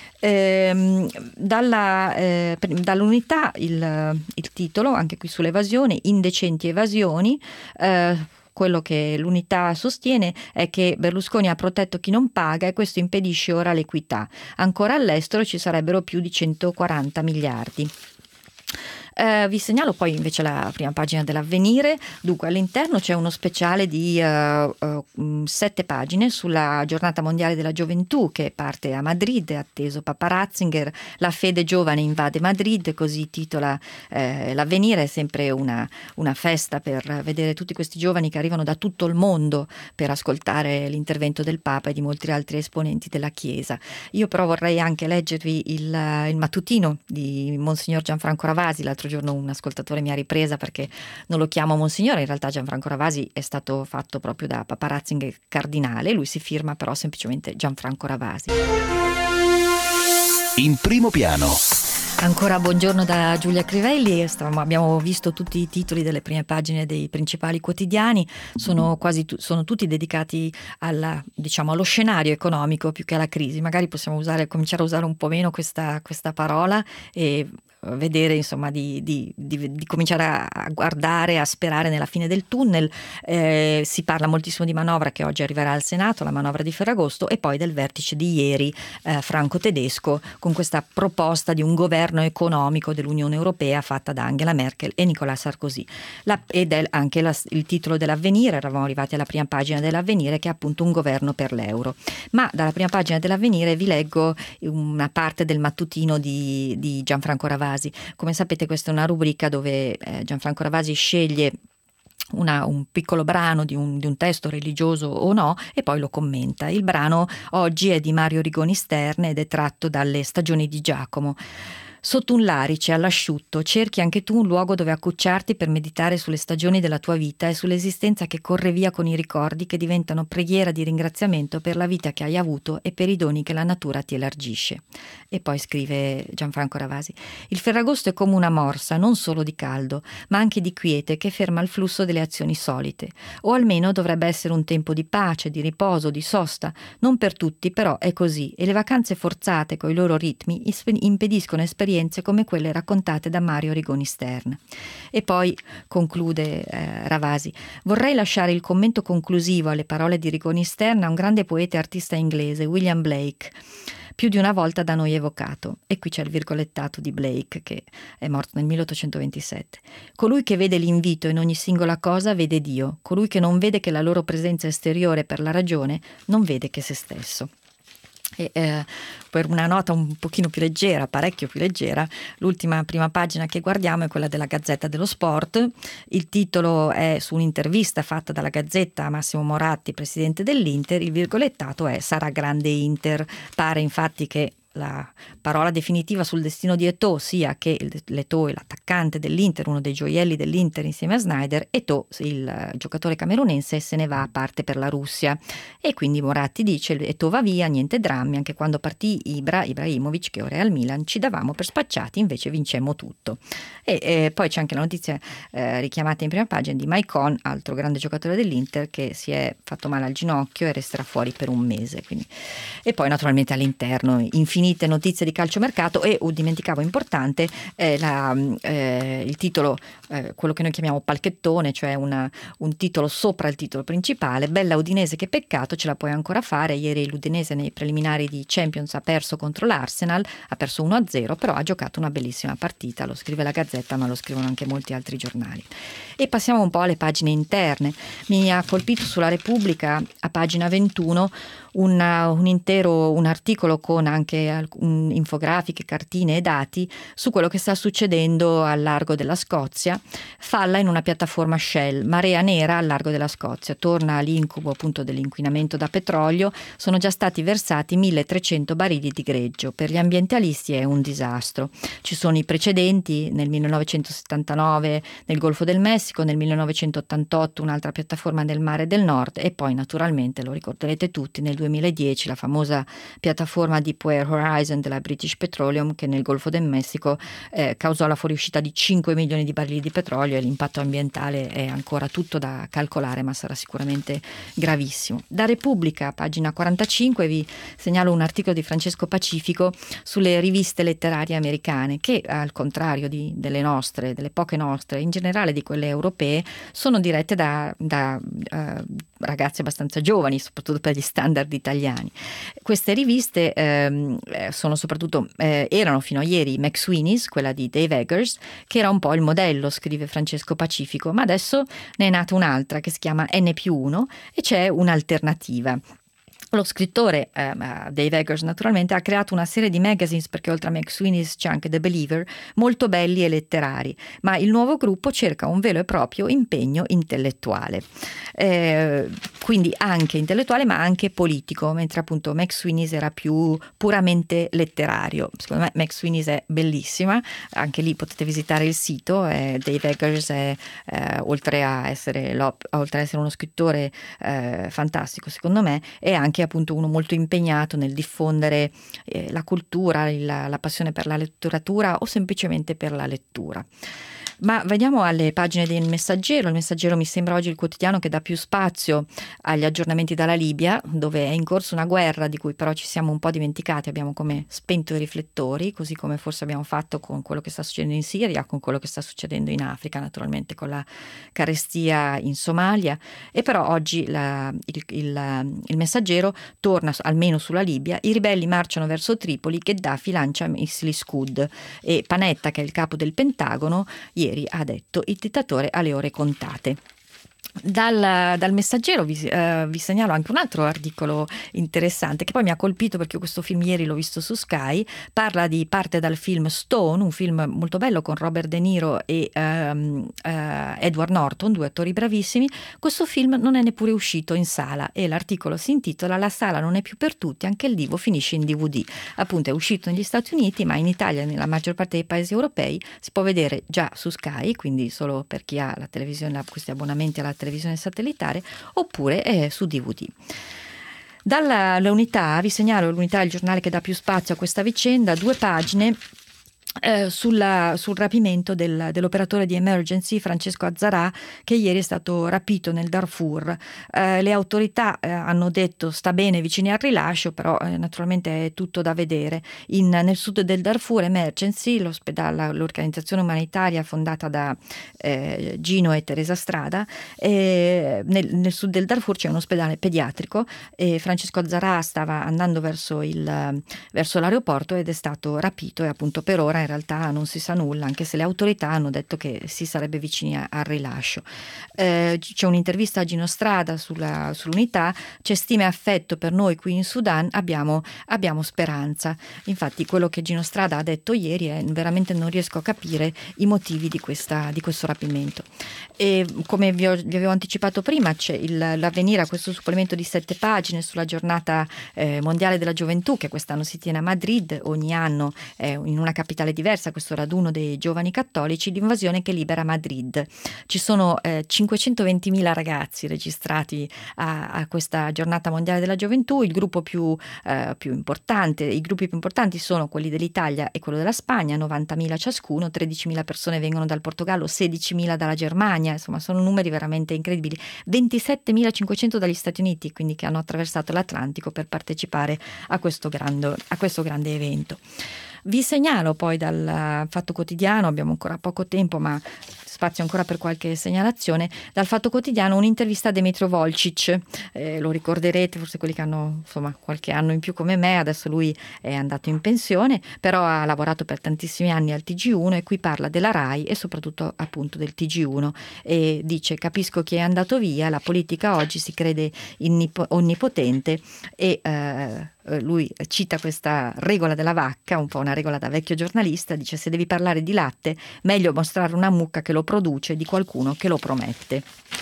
Dall'Unità il titolo, anche qui sull'evasione, indecenti evasioni. Quello che l'Unità sostiene è che Berlusconi ha protetto chi non paga e questo impedisce ora l'equità. Ancora all'estero ci sarebbero più di 140 miliardi. Vi segnalo poi invece la prima pagina dell'Avvenire. Dunque all'interno c'è uno speciale di 7 pagine sulla giornata mondiale della gioventù, che parte a Madrid, è atteso Papa Ratzinger, la fede giovane invade Madrid, così titola l'Avvenire. È sempre una festa per vedere tutti questi giovani che arrivano da tutto il mondo per ascoltare l'intervento del Papa e di molti altri esponenti della Chiesa. Io però vorrei anche leggervi il mattutino di Monsignor Gianfranco Ravasi. L'altro giorno un ascoltatore mi ha ripresa perché non lo chiamo Monsignore, in realtà Gianfranco Ravasi è stato fatto proprio da Papa Ratzinger cardinale, lui si firma però semplicemente Gianfranco Ravasi. In primo piano. Ancora buongiorno da Giulia Crivelli. Abbiamo visto tutti i titoli delle prime pagine dei principali quotidiani, sono tutti dedicati allo scenario economico più che alla crisi. Magari possiamo cominciare a usare un po' meno questa parola e vedere, insomma, di cominciare a guardare, a sperare nella fine del tunnel. Si parla moltissimo di manovra che oggi arriverà al Senato, la manovra di Ferragosto, e poi del vertice di ieri franco-tedesco, con questa proposta di un governo economico dell'Unione Europea fatta da Angela Merkel e Nicolas Sarkozy. Ed è anche il titolo dell'Avvenire. Eravamo arrivati alla prima pagina dell'Avvenire, che è appunto un governo per l'euro. Ma dalla prima pagina dell'Avvenire vi leggo una parte del mattutino di Gianfranco Ravasi. Come sapete, questa è una rubrica dove Gianfranco Ravasi sceglie un piccolo brano di un testo religioso o no e poi lo commenta. Il brano oggi è di Mario Rigoni Stern ed è tratto dalle Stagioni di Giacomo. Sotto un larice all'asciutto cerchi anche tu un luogo dove accucciarti per meditare sulle stagioni della tua vita e sull'esistenza che corre via con i ricordi che diventano preghiera di ringraziamento per la vita che hai avuto e per i doni che la natura ti elargisce. E poi scrive Gianfranco Ravasi: il Ferragosto è come una morsa, non solo di caldo, ma anche di quiete che ferma il flusso delle azioni solite. O almeno dovrebbe essere un tempo di pace, di riposo, di sosta. Non per tutti, però è così, e le vacanze forzate coi loro ritmi impediscono esperienze esperienze come quelle raccontate da Mario Rigoni Stern. E poi conclude Ravasi: vorrei lasciare il commento conclusivo alle parole di Rigoni Stern a un grande poeta e artista inglese, William Blake, più di una volta da noi evocato. E qui c'è il virgolettato di Blake, che è morto nel 1827. Colui che vede l'invito in ogni singola cosa vede Dio. Colui che non vede che la loro presenza esteriore per la ragione non vede che se stesso. E, per una nota un pochino più leggera, parecchio più leggera, prima pagina che guardiamo è quella della Gazzetta dello Sport. Il titolo è su un'intervista fatta dalla Gazzetta a Massimo Moratti, presidente dell'Inter. Il virgolettato è: sarà grande Inter. Pare infatti che la parola definitiva sul destino di Eto'o sia che l'Eto'o è l'attaccante dell'Inter, uno dei gioielli dell'Inter insieme a Sneijder. Eto'o, il giocatore camerunense, se ne va a parte per la Russia, e quindi Moratti dice: Eto'o va via, niente drammi, anche quando partì Ibrahimovic, che ora è al Milan, ci davamo per spacciati, invece vincemmo tutto. E poi c'è anche la notizia richiamata in prima pagina di Maicon, altro grande giocatore dell'Inter, che si è fatto male al ginocchio e resterà fuori per un mese, quindi. E poi naturalmente all'interno infinite notizie di calciomercato, e dimenticavo importante il titolo, quello che noi chiamiamo palchettone, cioè un titolo sopra il titolo principale: bella Udinese, che peccato, ce la puoi ancora fare. Ieri l'Udinese nei preliminari di Champions ha perso contro l'Arsenal, ha perso 1-0, però ha giocato una bellissima partita. Lo scrive la Gazzetta, ma lo scrivono anche molti altri giornali. E passiamo un po' alle pagine interne. Mi ha colpito sulla Repubblica, a pagina 21, un articolo con anche infografiche, cartine e dati su quello che sta succedendo al largo della Scozia. Falla in una piattaforma Shell, marea nera al largo della Scozia, torna l'incubo appunto dell'inquinamento da petrolio. Sono già stati versati 1300 barili di greggio. Per gli ambientalisti è un disastro. Ci sono i precedenti: nel 1979 nel Golfo del Messico, nel 1988 un'altra piattaforma nel Mare del Nord, e poi naturalmente, lo ricorderete tutti, nel 2010 la famosa piattaforma Deepwater Horizon della British Petroleum, che nel Golfo del Messico causò la fuoriuscita di 5 milioni di barili di petrolio, e l'impatto ambientale è ancora tutto da calcolare, ma sarà sicuramente gravissimo. Da Repubblica, pagina 45, vi segnalo un articolo di Francesco Pacifico sulle riviste letterarie americane, che al contrario delle nostre, delle poche nostre, in generale di quelle europee, sono dirette da ragazzi abbastanza giovani, soprattutto per gli standard italiani. Queste riviste sono soprattutto, erano fino a ieri McSweeney's, quella di Dave Eggers, che era un po' il modello, scrive Francesco Pacifico, ma adesso ne è nata un'altra che si chiama N+1, e c'è un'alternativa. Lo scrittore Dave Eggers naturalmente ha creato una serie di magazines, perché oltre a McSweeney's c'è anche The Believer, molto belli e letterari, ma il nuovo gruppo cerca un vero e proprio impegno intellettuale, quindi anche intellettuale ma anche politico, mentre appunto McSweeney's era più puramente letterario. Secondo me McSweeney's è bellissima, anche lì potete visitare il sito. Dave Eggers è oltre a essere uno scrittore fantastico, secondo me, è anche appunto uno molto impegnato nel diffondere la cultura, la passione per la letteratura o semplicemente per la lettura. Ma veniamo alle pagine del Messaggero. Il Messaggero mi sembra oggi il quotidiano che dà più spazio agli aggiornamenti dalla Libia, dove è in corso una guerra di cui però ci siamo un po' dimenticati, abbiamo come spento i riflettori, così come forse abbiamo fatto con quello che sta succedendo in Siria, con quello che sta succedendo in Africa, naturalmente con la carestia in Somalia. E però oggi il Messaggero torna almeno sulla Libia. I ribelli marciano verso Tripoli, Gheddafi lancia missili Scud, e Panetta, che è il capo del Pentagono, ieri ha detto: il dittatore ha le ore contate. Dal Messaggero vi segnalo anche un altro articolo interessante che poi mi ha colpito, perché questo film ieri l'ho visto su Sky. Parte dal film Stone, un film molto bello con Robert De Niro e Edward Norton, due attori bravissimi. Questo film non è neppure uscito in sala, e l'articolo si intitola "La sala non è più per tutti, anche il divo finisce in DVD". Appunto, è uscito negli Stati Uniti, ma in Italia e nella maggior parte dei paesi europei si può vedere già su Sky, quindi solo per chi ha la televisione, questi abbonamenti alla televisione satellitare, oppure su DVD. Dall'Unità vi segnalo, l'Unità è il giornale che dà più spazio a questa vicenda, 2 pagine sul rapimento dell'operatore di emergency Francesco Azzarà, che ieri è stato rapito nel Darfur. Le autorità hanno detto sta bene vicini al rilascio, però naturalmente è tutto da vedere. Nel sud del Darfur Emergency, l'organizzazione umanitaria fondata da Gino e Teresa Strada, nel sud del Darfur c'è un ospedale pediatrico e Francesco Azzarà stava andando verso l'aeroporto ed è stato rapito, e appunto per ora in realtà non si sa nulla, anche se le autorità hanno detto che si sarebbe vicini al rilascio. C'è un'intervista a Gino Strada sull'Unità: c'è stima e affetto per noi qui in Sudan, abbiamo speranza. Infatti quello che Gino Strada ha detto ieri è: veramente non riesco a capire i motivi di questo rapimento. E come vi avevo anticipato prima, c'è l'Avvenire a questo supplemento di 7 pagine sulla giornata mondiale della gioventù, che quest'anno si tiene a Madrid. Ogni anno in una capitale diversa questo raduno dei giovani cattolici, l'invasione che libera Madrid. Ci sono 520.000 ragazzi registrati a questa giornata mondiale della gioventù. I gruppi più importanti sono quelli dell'Italia e quello della Spagna, 90.000 ciascuno, 13.000 persone vengono dal Portogallo, 16.000 dalla Germania, insomma sono numeri veramente incredibili, 27.500 dagli Stati Uniti, quindi che hanno attraversato l'Atlantico per partecipare a questo grande evento. Vi segnalo poi dal Fatto Quotidiano, abbiamo ancora poco tempo ma spazio ancora per qualche segnalazione, dal Fatto Quotidiano un'intervista a Demetrio Volcic, lo ricorderete forse quelli che hanno qualche anno in più come me. Adesso lui è andato in pensione, però ha lavorato per tantissimi anni al TG1 e qui parla della RAI e soprattutto appunto del TG1 e dice: capisco chi è andato via, la politica oggi si crede onnipotente e lui cita questa regola della vacca, un po' una regola da vecchio giornalista, dice: se devi parlare di latte meglio mostrare una mucca che lo produce di qualcuno che lo promette.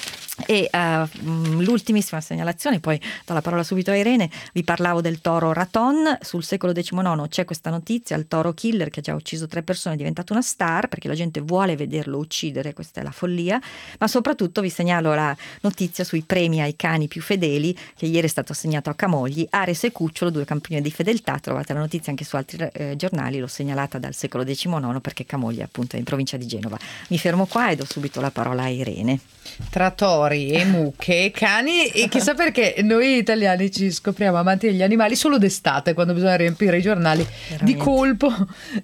E l'ultimissima segnalazione, poi do la parola subito a Irene. Vi parlavo del toro Raton. Sul Secolo XIX c'è questa notizia: il toro killer che ha già ucciso 3 persone è diventato una star perché la gente vuole vederlo uccidere, questa è la follia. Ma soprattutto vi segnalo la notizia sui premi ai cani più fedeli, che ieri è stato assegnato a Camogli, Ares e Cucciolo, 2 campioni di fedeltà. Trovate la notizia anche su altri giornali, l'ho segnalata dal Secolo XIX perché Camogli appunto è in provincia di Genova. Mi fermo qua e do subito la parola a Irene. Tra tori e mucche e cani, e chissà perché noi italiani ci scopriamo amanti degli animali solo d'estate, quando bisogna riempire i giornali. Veramente. Di colpo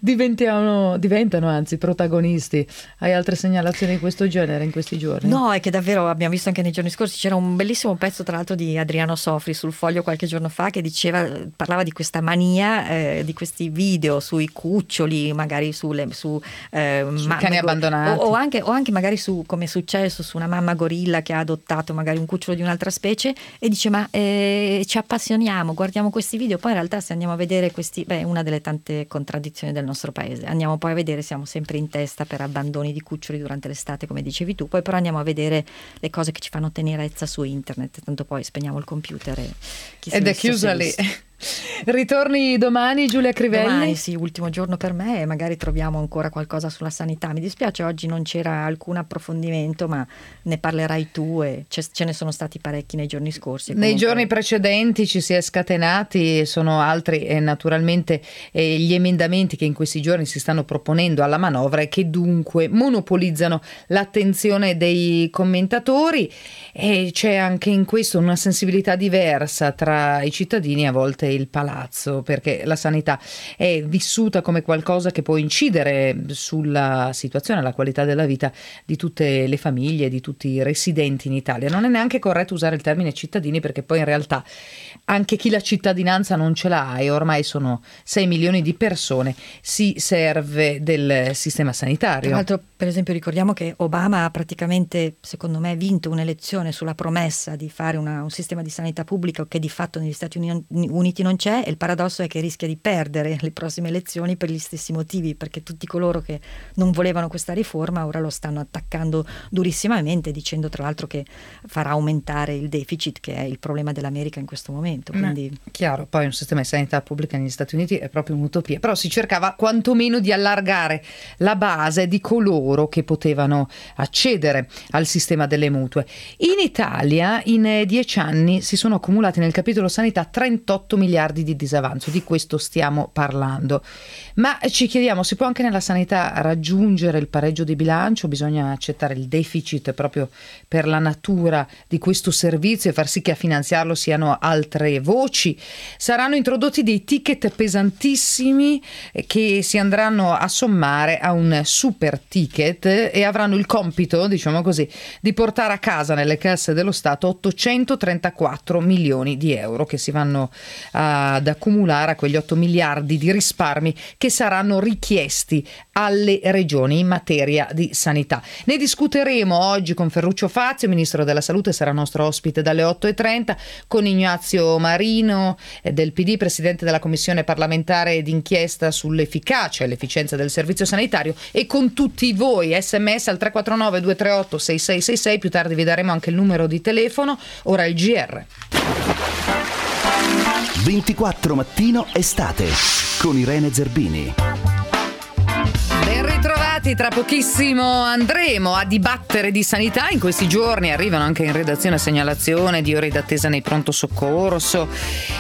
diventano anzi protagonisti. Hai altre segnalazioni di questo genere in questi giorni? No, è che davvero abbiamo visto anche nei giorni scorsi, c'era un bellissimo pezzo tra l'altro di Adriano Sofri sul Foglio qualche giorno fa che parlava di questa mania di questi video sui cuccioli, magari su cani abbandonati o anche magari su, come è successo, su una mamma gorilla che ha adottato magari un cucciolo di un'altra specie e dice ma ci appassioniamo, guardiamo questi video, poi in realtà se andiamo a vedere una delle tante contraddizioni del nostro paese, andiamo poi a vedere, siamo sempre in testa per abbandoni di cuccioli durante l'estate come dicevi tu, poi però andiamo a vedere le cose che ci fanno tenerezza su internet, tanto poi spegniamo il computer ed è chiusa lì. Ritorni domani, Giulia Crivelli? Domani sì, ultimo giorno per me e magari troviamo ancora qualcosa sulla sanità. Mi dispiace, oggi non c'era alcun approfondimento, ma ne parlerai tu e ce ne sono stati parecchi nei giorni scorsi. Nei giorni precedenti ci si è scatenati, sono altri naturalmente gli emendamenti che in questi giorni si stanno proponendo alla manovra e che dunque monopolizzano l'attenzione dei commentatori, e c'è anche in questo una sensibilità diversa tra i cittadini, a volte il palazzo, perché la sanità è vissuta come qualcosa che può incidere sulla situazione, la qualità della vita di tutte le famiglie, di tutti i residenti in Italia. Non è neanche corretto usare il termine cittadini, perché poi in realtà anche chi la cittadinanza non ce l'ha, e ormai sono 6 milioni di persone, si serve del sistema sanitario. Tra l'altro, per esempio, ricordiamo che Obama ha praticamente, secondo me, vinto un'elezione sulla promessa di fare un sistema di sanità pubblica che di fatto negli Stati Uniti non c'è, e il paradosso è che rischia di perdere le prossime elezioni per gli stessi motivi, perché tutti coloro che non volevano questa riforma ora lo stanno attaccando durissimamente, dicendo tra l'altro che farà aumentare il deficit, che è il problema dell'America in questo momento. Quindi chiaro, poi un sistema di sanità pubblica negli Stati Uniti è proprio un'utopia, però si cercava quantomeno di allargare la base di coloro che potevano accedere al sistema delle mutue. In Italia in 10 anni si sono accumulati nel capitolo sanità 38 miliardi di disavanzo, di questo stiamo parlando. Ma ci chiediamo, si può anche nella sanità raggiungere il pareggio di bilancio? Bisogna accettare il deficit proprio per la natura di questo servizio e far sì che a finanziarlo siano altre voci? Saranno introdotti dei ticket pesantissimi che si andranno a sommare a un super ticket e avranno il compito, diciamo così, di portare a casa nelle casse dello Stato 834 milioni di euro che si vanno ad accumulare a quegli 8 miliardi di risparmi che saranno richiesti alle regioni in materia di sanità. Ne discuteremo oggi con Ferruccio Fazio, ministro della Salute, sarà nostro ospite dalle 8:30, con Ignazio Marino del PD, presidente della Commissione parlamentare d'inchiesta sull'efficacia e l'efficienza del servizio sanitario, e con tutti voi. SMS al 349 238 6666, più tardi vi daremo anche il numero di telefono. Ora il GR. 24 Mattino Estate con Irene Zerbini. Ben ritrovati, tra pochissimo andremo a dibattere di sanità. In questi giorni arrivano anche in redazione segnalazione di ore d'attesa nei pronto soccorso.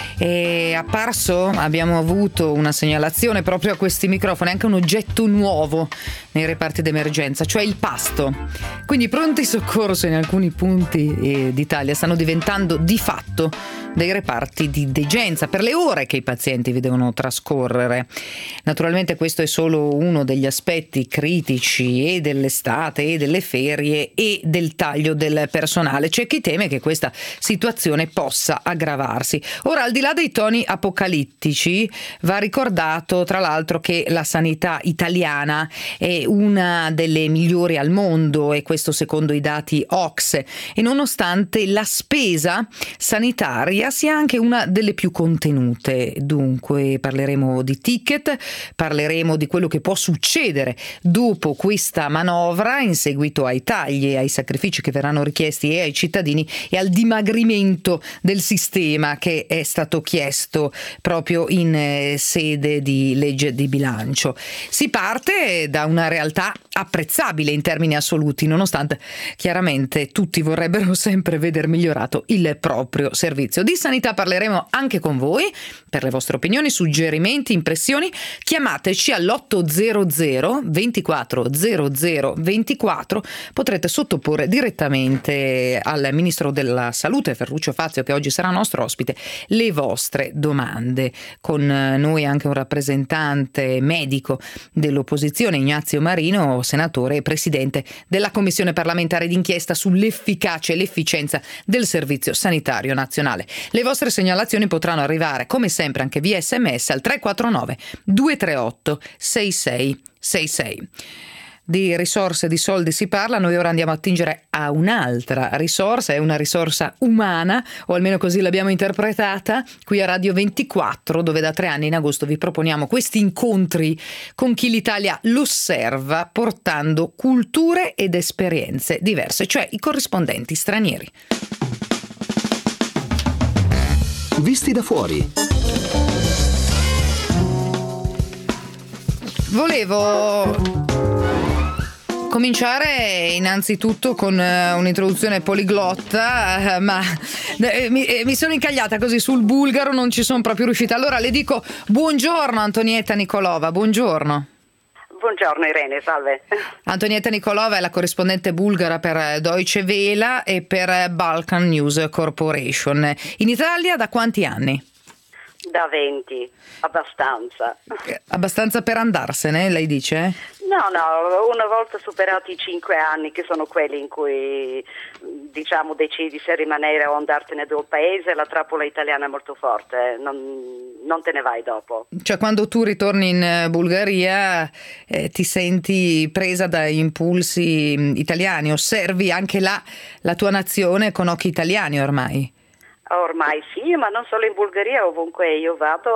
È apparso, abbiamo avuto una segnalazione proprio a questi microfoni, anche un oggetto nuovo nei reparti d'emergenza, cioè il pasto. Quindi i pronti soccorso in alcuni punti d'Italia stanno diventando di fatto dei reparti di degenza per le ore che i pazienti vi devono trascorrere. Naturalmente questo è solo uno degli aspetti critici e dell'estate e delle ferie e del taglio del personale. C'è chi teme che questa situazione possa aggravarsi. Ora, al di là dei toni apocalittici, va ricordato tra l'altro che la sanità italiana è una delle migliori al mondo, e questo secondo i dati OCSE, e nonostante la spesa sanitaria sia anche una delle più contenute. Dunque parleremo di ticket, parleremo di quello che può succedere dopo questa manovra in seguito ai tagli e ai sacrifici che verranno richiesti e ai cittadini e al dimagrimento del sistema che è stato chiesto proprio in sede di legge di bilancio. Si parte da una realtà apprezzabile in termini assoluti, nonostante chiaramente tutti vorrebbero sempre veder migliorato il proprio servizio. Di sanità parleremo anche con voi. Per le vostre opinioni, suggerimenti, impressioni, chiamateci all'800 24 00 24. Potrete sottoporre direttamente al Ministro della Salute, Ferruccio Fazio, che oggi sarà nostro ospite, le vostre domande. Con noi anche un rappresentante medico dell'opposizione, Ignazio Marino, senatore e presidente della Commissione parlamentare d'inchiesta sull'efficacia e l'efficienza del Servizio Sanitario Nazionale. Le vostre segnalazioni potranno arrivare come sempre anche via SMS al 349 238 6666. Di risorse, di soldi si parla. Noi ora andiamo a attingere a un'altra risorsa, è una risorsa umana, o almeno così l'abbiamo interpretata, qui a Radio 24, dove da 3 anni in agosto vi proponiamo questi incontri con chi l'Italia lo osserva, portando culture ed esperienze diverse, cioè i corrispondenti stranieri. Visti da fuori. Volevo cominciare innanzitutto con un'introduzione poliglotta, ma mi sono incagliata così sul bulgaro, non ci sono proprio riuscita. Allora le dico buongiorno Antonietta Nikolova, buongiorno. Buongiorno Irene, salve. Antonietta Nikolova è la corrispondente bulgara per Deutsche Welle e per Balkan News Corporation. In Italia da quanti anni? Da 20, abbastanza. Abbastanza per andarsene, lei dice? No, una volta superati i 5 anni, che sono quelli in cui decidi se rimanere o andartene dal paese, la trappola italiana è molto forte, non te ne vai dopo. Cioè quando tu ritorni in Bulgaria ti senti presa da impulsi italiani, osservi anche la tua nazione con occhi italiani ormai? Ormai sì, ma non solo in Bulgaria, ovunque io vado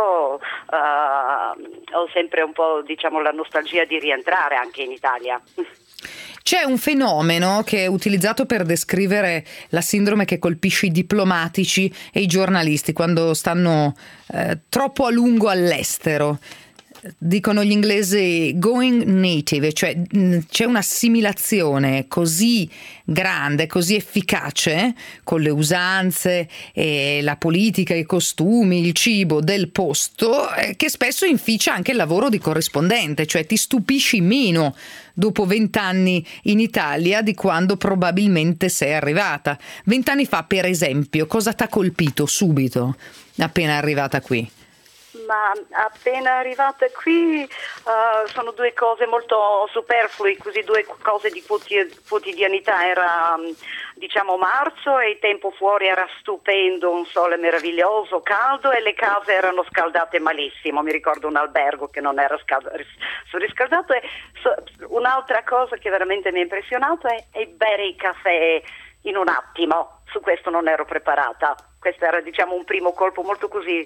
ho sempre un po' la nostalgia di rientrare anche in Italia. C'è un fenomeno che è utilizzato per descrivere la sindrome che colpisce i diplomatici e i giornalisti quando stanno troppo a lungo all'estero. dicono gli inglesi going native, cioè c'è un'assimilazione così grande, così efficace con le usanze, la politica, i costumi, il cibo del posto, che spesso inficia anche il lavoro di corrispondente, cioè ti stupisci meno dopo 20 anni in Italia di quando probabilmente sei arrivata. 20 anni fa, per esempio, cosa t'ha colpito subito appena arrivata qui? Ma appena arrivata qui sono due cose molto superflue, così due cose di quotidianità. Era diciamo marzo e il tempo fuori era stupendo, un sole meraviglioso, caldo, e le case erano scaldate malissimo. Mi ricordo un albergo che non era surriscaldato. E un'altra cosa che veramente mi ha impressionato è bere il caffè in un attimo. Su questo non ero preparata. Questo era diciamo un primo colpo molto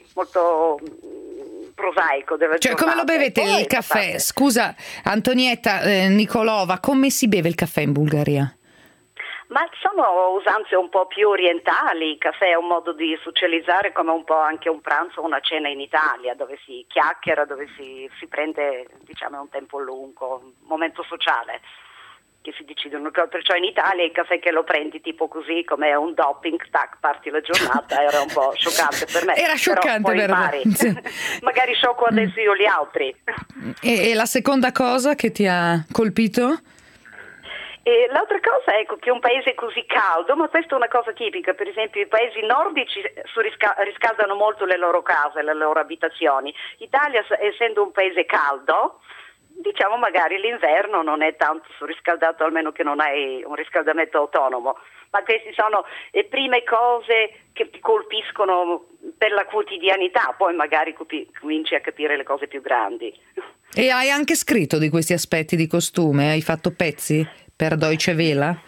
prosaico della Cioè, giornata. come lo bevete il caffè? Scusa, Antonietta Nicolova, come si beve il caffè in Bulgaria? Ma sono usanze un po' più orientali. Il caffè è un modo di socializzare, come un po' anche un pranzo o una cena in Italia, dove si chiacchiera, dove si prende diciamo un tempo lungo, un momento sociale che si decidono. Perciò in Italia il caffè che lo prendi tipo così come un doping, tac, parti la giornata, era un po' scioccante per me. Era scioccante, però poi impari. Sì. Magari sciocco adesso io gli altri. E la seconda cosa che ti ha colpito? E l'altra cosa è che un paese così caldo, ma questa è una cosa tipica, per esempio i paesi nordici riscaldano molto le loro case, le loro abitazioni. L'Italia, essendo un paese caldo, diciamo magari l'inverno non è tanto surriscaldato, almeno che non hai un riscaldamento autonomo, ma queste sono le prime cose che ti colpiscono per la quotidianità, poi magari cominci a capire le cose più grandi. E hai anche scritto di questi aspetti di costume? Hai fatto pezzi per Deutsche Welle?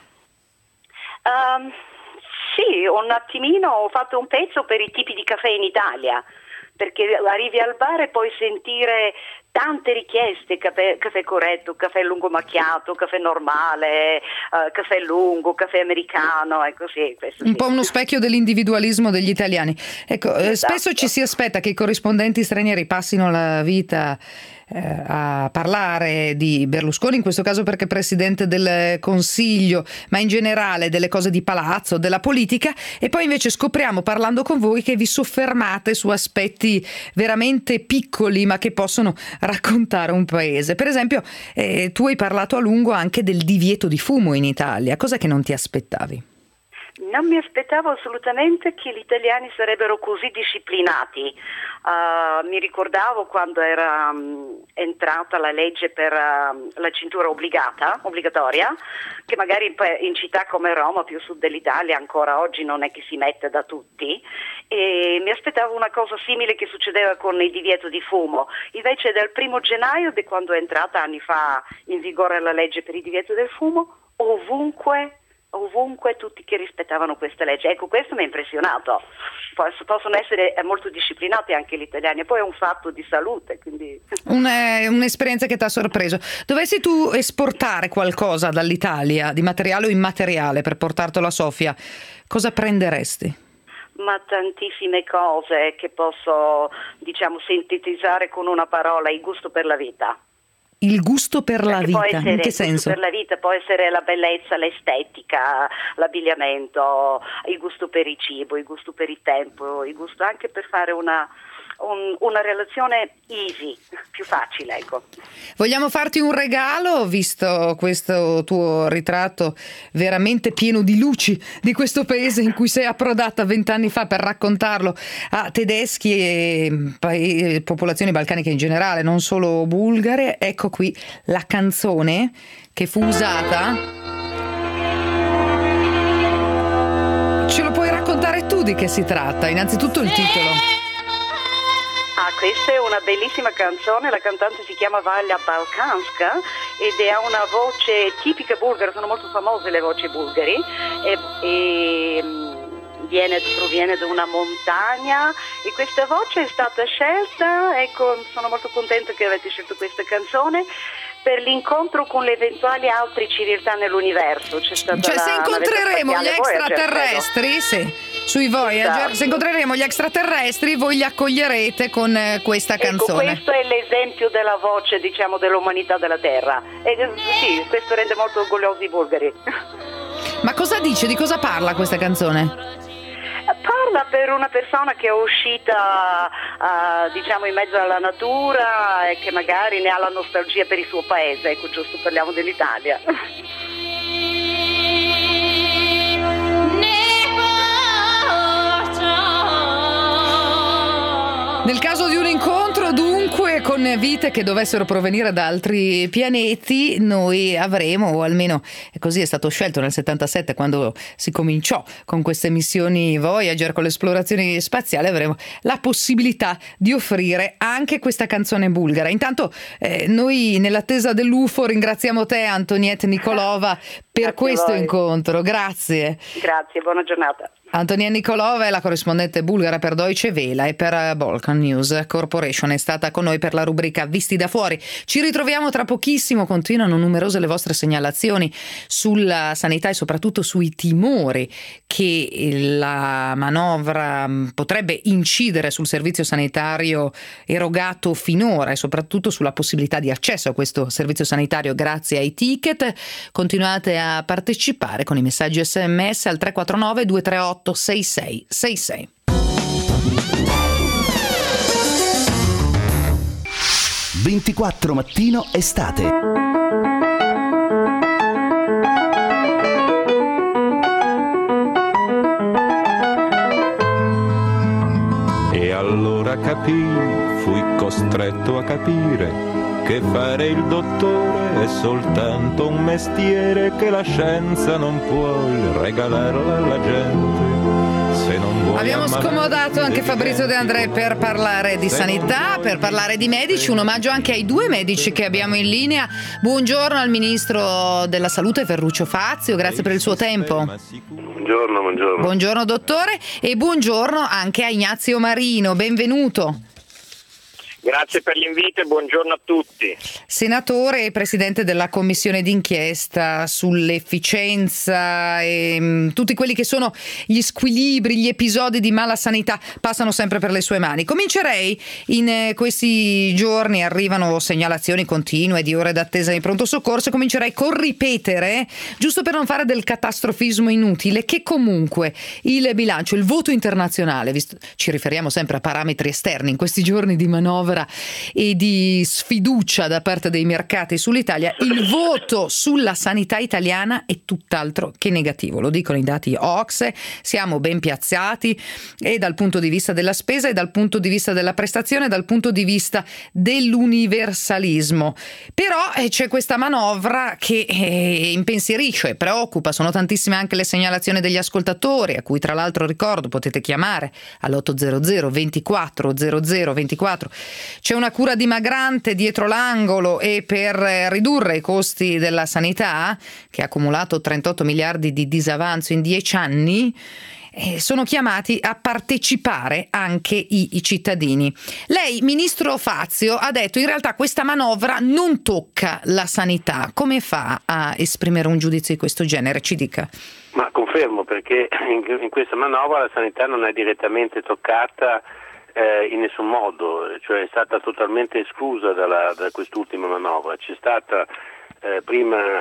Sì, un attimino ho fatto un pezzo per i tipi di caffè in Italia, perché arrivi al bar e puoi sentire tante richieste: caffè corretto, caffè lungo macchiato, caffè normale, caffè lungo, caffè americano, e così. Un po' uno specchio dell'individualismo degli italiani. Ecco, esatto. Spesso ci si aspetta che i corrispondenti stranieri passino la vita a parlare di Berlusconi, in questo caso perché presidente del Consiglio, ma in generale delle cose di palazzo, della politica, e poi invece scopriamo parlando con voi che vi soffermate su aspetti veramente piccoli ma che possono raccontare un paese. Per esempio, tu hai parlato a lungo anche del divieto di fumo in Italia. Cosa che non ti aspettavi? Non mi aspettavo assolutamente che gli italiani sarebbero così disciplinati. Mi ricordavo quando era entrata la legge per la cintura obbligatoria, che magari in città come Roma, più sud dell'Italia, ancora oggi non è che si mette da tutti, e mi aspettavo una cosa simile che succedeva con il divieto di fumo. Invece dal 1° gennaio, di quando è entrata anni fa in vigore la legge per il divieto del fumo, ovunque tutti che rispettavano questa legge. Ecco, questo mi ha impressionato. Possono essere molto disciplinati anche gli italiani, e poi è un fatto di salute, quindi un'esperienza che ti ha sorpreso. Dovessi tu esportare qualcosa dall'Italia, di materiale o immateriale, per portartelo a Sofia, cosa prenderesti? Ma tantissime cose che posso, diciamo, sintetizzare con una parola: il gusto per la vita. Il gusto per la vita, in che senso? Per la vita può essere la bellezza, l'estetica, l'abbigliamento, il gusto per il cibo, il gusto per il tempo, il gusto anche per fare una relazione easy, più facile, ecco. Vogliamo farti un regalo, visto questo tuo ritratto veramente pieno di luci di questo paese in cui sei approdata 20 anni fa per raccontarlo a tedeschi e popolazioni balcaniche in generale, non solo bulgare. Ecco qui la canzone che fu usata. Ce lo puoi raccontare tu di che si tratta? Innanzitutto il titolo. Questa è una bellissima canzone, la cantante si chiama Valja Balkanska ed ha una voce tipica bulgara, sono molto famose le voci bulgari, e proviene da una montagna, e questa voce è stata scelta, ecco, sono molto contenta che avete scelto questa canzone, per l'incontro con le eventuali altre civiltà nell'universo. C'è stata se incontreremo gli extraterrestri, sui Voyager. Esatto. Se incontreremo gli extraterrestri, voi li accoglierete con questa canzone. Ecco, questo è l'esempio della voce, diciamo, dell'umanità della Terra. E sì, questo rende molto orgogliosi i bulgari. Ma cosa dice? Di cosa parla questa canzone? Parla per una persona che è uscita, diciamo, in mezzo alla natura e che magari ne ha la nostalgia per il suo paese. Ecco, giusto, parliamo dell'Italia. Nel caso di un incontro, dunque, con vite che dovessero provenire da altri pianeti, noi avremo, o almeno così è stato scelto nel 77, quando si cominciò con queste missioni Voyager, con le esplorazioni spaziali, avremo la possibilità di offrire anche questa canzone bulgara. Intanto noi, nell'attesa dell'UFO, ringraziamo te, Antonietta Nikolova, per questo incontro. Grazie. Grazie, buona giornata. Antonia Nikolova è la corrispondente bulgara per Deutsche Welle e per Balkan News Corporation. È stata con noi per la rubrica Visti da fuori. Ci ritroviamo tra pochissimo. Continuano numerose le vostre segnalazioni sulla sanità e soprattutto sui timori che la manovra potrebbe incidere sul servizio sanitario erogato finora e soprattutto sulla possibilità di accesso a questo servizio sanitario grazie ai ticket. Continuate a partecipare con i messaggi SMS al 349 238 6666. «24 Mattino Estate». E allora fui costretto a capire che fare il dottore è soltanto un mestiere che la scienza non puoi regalarla alla gente. Se non vuoi Abbiamo scomodato anche Fabrizio De André per parlare di sanità, per parlare di medici. Un omaggio anche ai due medici che abbiamo in linea. Buongiorno al ministro della Salute Ferruccio Fazio, grazie per il suo tempo. Buongiorno. Buongiorno dottore, e buongiorno anche a Ignazio Marino, benvenuto. Grazie per l'invito e buongiorno a tutti. Senatore e presidente della commissione d'inchiesta sull'efficienza e tutti quelli che sono gli squilibri, gli episodi di mala sanità passano sempre per le sue mani. Comincerei, in questi giorni arrivano segnalazioni continue di ore d'attesa di pronto soccorso, comincerei col ripetere, giusto per non fare del catastrofismo inutile, che comunque il bilancio, il voto internazionale, ci riferiamo sempre a parametri esterni in questi giorni di manovra e di sfiducia da parte dei mercati sull'Italia, il voto sulla sanità italiana è tutt'altro che negativo. Lo dicono i dati OCSE, siamo ben piazzati e dal punto di vista della spesa e dal punto di vista della prestazione e dal punto di vista dell'universalismo. Però c'è questa manovra che impensierisce, preoccupa, sono tantissime anche le segnalazioni degli ascoltatori, a cui tra l'altro ricordo potete chiamare all'800 24 00 24. C'è una cura dimagrante dietro l'angolo e per ridurre i costi della sanità, che ha accumulato 38 miliardi di disavanzo in 10 anni, sono chiamati a partecipare anche i cittadini. Lei, ministro Fazio, ha detto in realtà questa manovra non tocca la sanità. Come fa a esprimere un giudizio di questo genere? Ci dica. Ma confermo, perché in questa manovra la sanità non è direttamente toccata in nessun modo, cioè è stata totalmente esclusa da quest'ultima manovra. C'è stata prima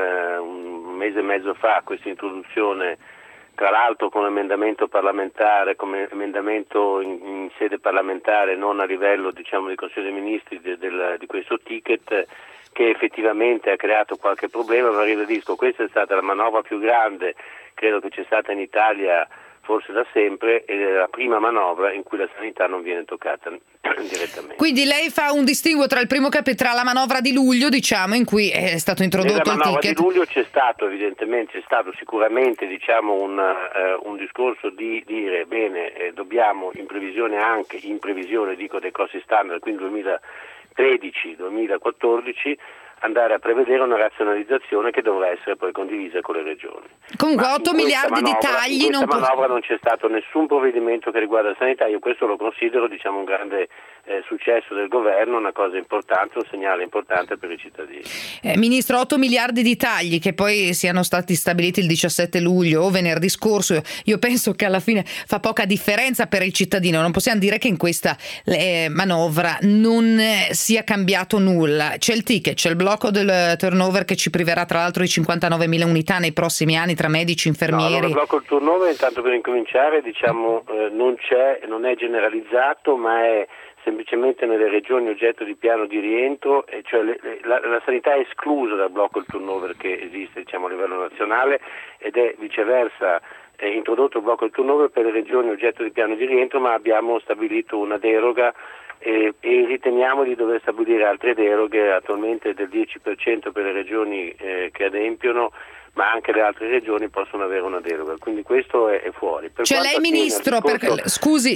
un mese e mezzo fa questa introduzione, tra l'altro con emendamento parlamentare, come emendamento in sede parlamentare, non a livello diciamo di Consiglio dei Ministri di questo ticket, che effettivamente ha creato qualche problema, ma ribadisco, questa è stata la manovra più grande, credo che c'è stata in Italia forse da sempre, ed è la prima manovra in cui la sanità non viene toccata direttamente. Quindi lei fa un distinguo tra tra la manovra di luglio, diciamo, in cui è stato introdotto il ticket. Nella manovra di luglio c'è stato sicuramente diciamo un discorso di dire bene, dobbiamo in previsione dico dei costi standard, quindi 2013-2014 andare a prevedere una razionalizzazione che dovrà essere poi condivisa con le regioni. Comunque 8 miliardi di tagli in questa manovra non c'è stato nessun provvedimento che riguarda la sanità. Io questo lo considero un grande successo del governo, una cosa importante, un segnale importante per i cittadini. Ministro, 8 miliardi di tagli che poi siano stati stabiliti il 17 luglio o venerdì scorso, io penso che alla fine fa poca differenza per il cittadino. Non possiamo dire che in questa manovra non sia cambiato nulla. C'è il ticket, c'è il blocco del turnover che ci priverà tra l'altro di 59.000 unità nei prossimi anni tra medici, infermieri. No, il blocco del turnover, intanto per incominciare, non è generalizzato, ma è semplicemente nelle regioni oggetto di piano di rientro, cioè la sanità è esclusa dal blocco del turnover che esiste a livello nazionale, ed è viceversa introdotto il blocco del turnover per le regioni oggetto di piano di rientro, ma abbiamo stabilito una deroga e riteniamo di dover stabilire altre deroghe, attualmente del 10% per le regioni che adempiono, ma anche le altre regioni possono avere una deroga, quindi questo è fuori. Cioè lei Ministro, scusi,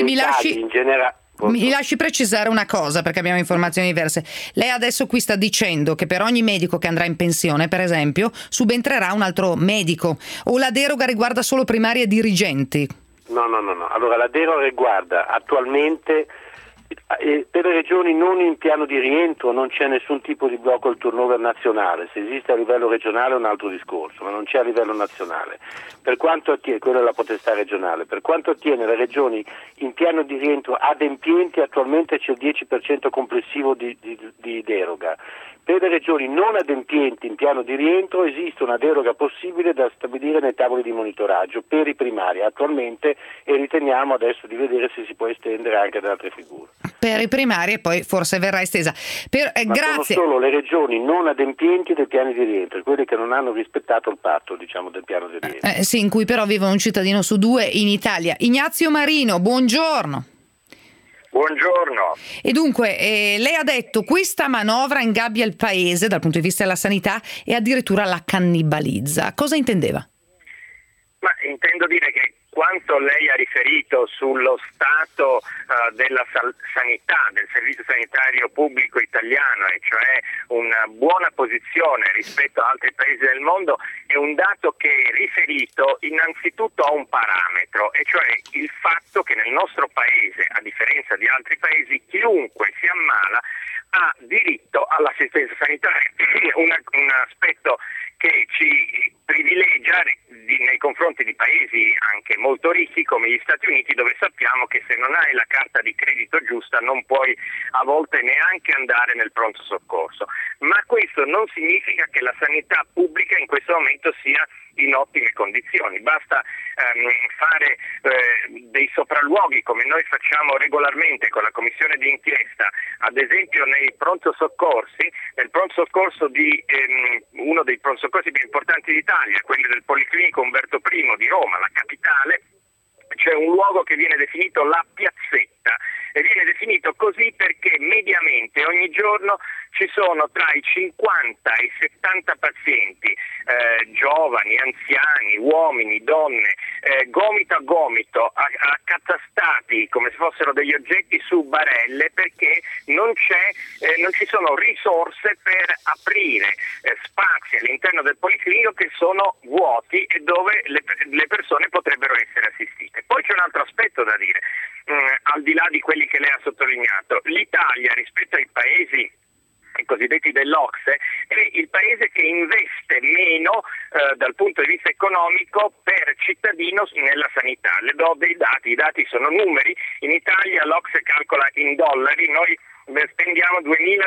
mi lasci precisare una cosa, perché abbiamo informazioni diverse. Lei adesso qui sta dicendo che per ogni medico che andrà in pensione, per esempio, subentrerà un altro medico, o la deroga riguarda solo primari e dirigenti? No. Allora la deroga riguarda attualmente per le regioni non in piano di rientro, non c'è nessun tipo di blocco del turnover nazionale. Se esiste a livello regionale è un altro discorso, ma non c'è a livello nazionale. Per quanto attiene, quella è la potestà regionale, per quanto attiene le regioni in piano di rientro adempienti, attualmente c'è il 10% complessivo di deroga. Per le regioni non adempienti in piano di rientro esiste una deroga possibile da stabilire nei tavoli di monitoraggio per i primari attualmente, e riteniamo adesso di vedere se si può estendere anche ad altre figure. Per i primari e poi forse verrà estesa. Grazie. Sono solo le regioni non adempienti dei piani di rientro, quelle che non hanno rispettato il patto del piano di rientro. Sì, in cui però vive un cittadino su due in Italia. Ignazio Marino, buongiorno. Buongiorno. E dunque, lei ha detto questa manovra ingabbia il paese dal punto di vista della sanità e addirittura la cannibalizza. Cosa intendeva? Ma intendo dire che quanto lei ha riferito sullo stato della sanità, del servizio sanitario pubblico italiano, e cioè una buona posizione rispetto a altri paesi del mondo, è un dato che è riferito innanzitutto a un parametro, e cioè il fatto che nel nostro paese, a differenza di altri paesi, chiunque si ammala ha diritto all'assistenza sanitaria, un aspetto che ci privilegia nei confronti di paesi anche molto ricchi come gli Stati Uniti, dove sappiamo che se non hai la carta di credito giusta non puoi a volte neanche andare nel pronto soccorso. Ma questo non significa che la sanità pubblica in questo momento sia in ottime condizioni. Basta fare dei sopralluoghi come noi facciamo regolarmente con la commissione di inchiesta, ad esempio nei pronto soccorsi, nel pronto soccorso di uno dei pronto soccorsi più importanti d'Italia, quelli del Policlinico Umberto I di Roma, la capitale. C'è un luogo che viene definito la piazzetta, e viene definito così perché mediamente ogni giorno ci sono tra i 50 e i 70 pazienti, giovani, anziani, uomini, donne, gomito a gomito, accatastati come se fossero degli oggetti su barelle, perché non ci sono risorse per aprire spazi all'interno del policlinico che sono vuoti e dove le persone potrebbero essere assistite. Poi c'è un altro aspetto da dire, al di là di quelli che lei ha sottolineato. L'Italia rispetto ai paesi i cosiddetti dell'OCSE è il paese che investe meno dal punto di vista economico per cittadino nella sanità. Le do dei dati, i dati sono numeri. In Italia l'OCSE calcola in dollari, noi spendiamo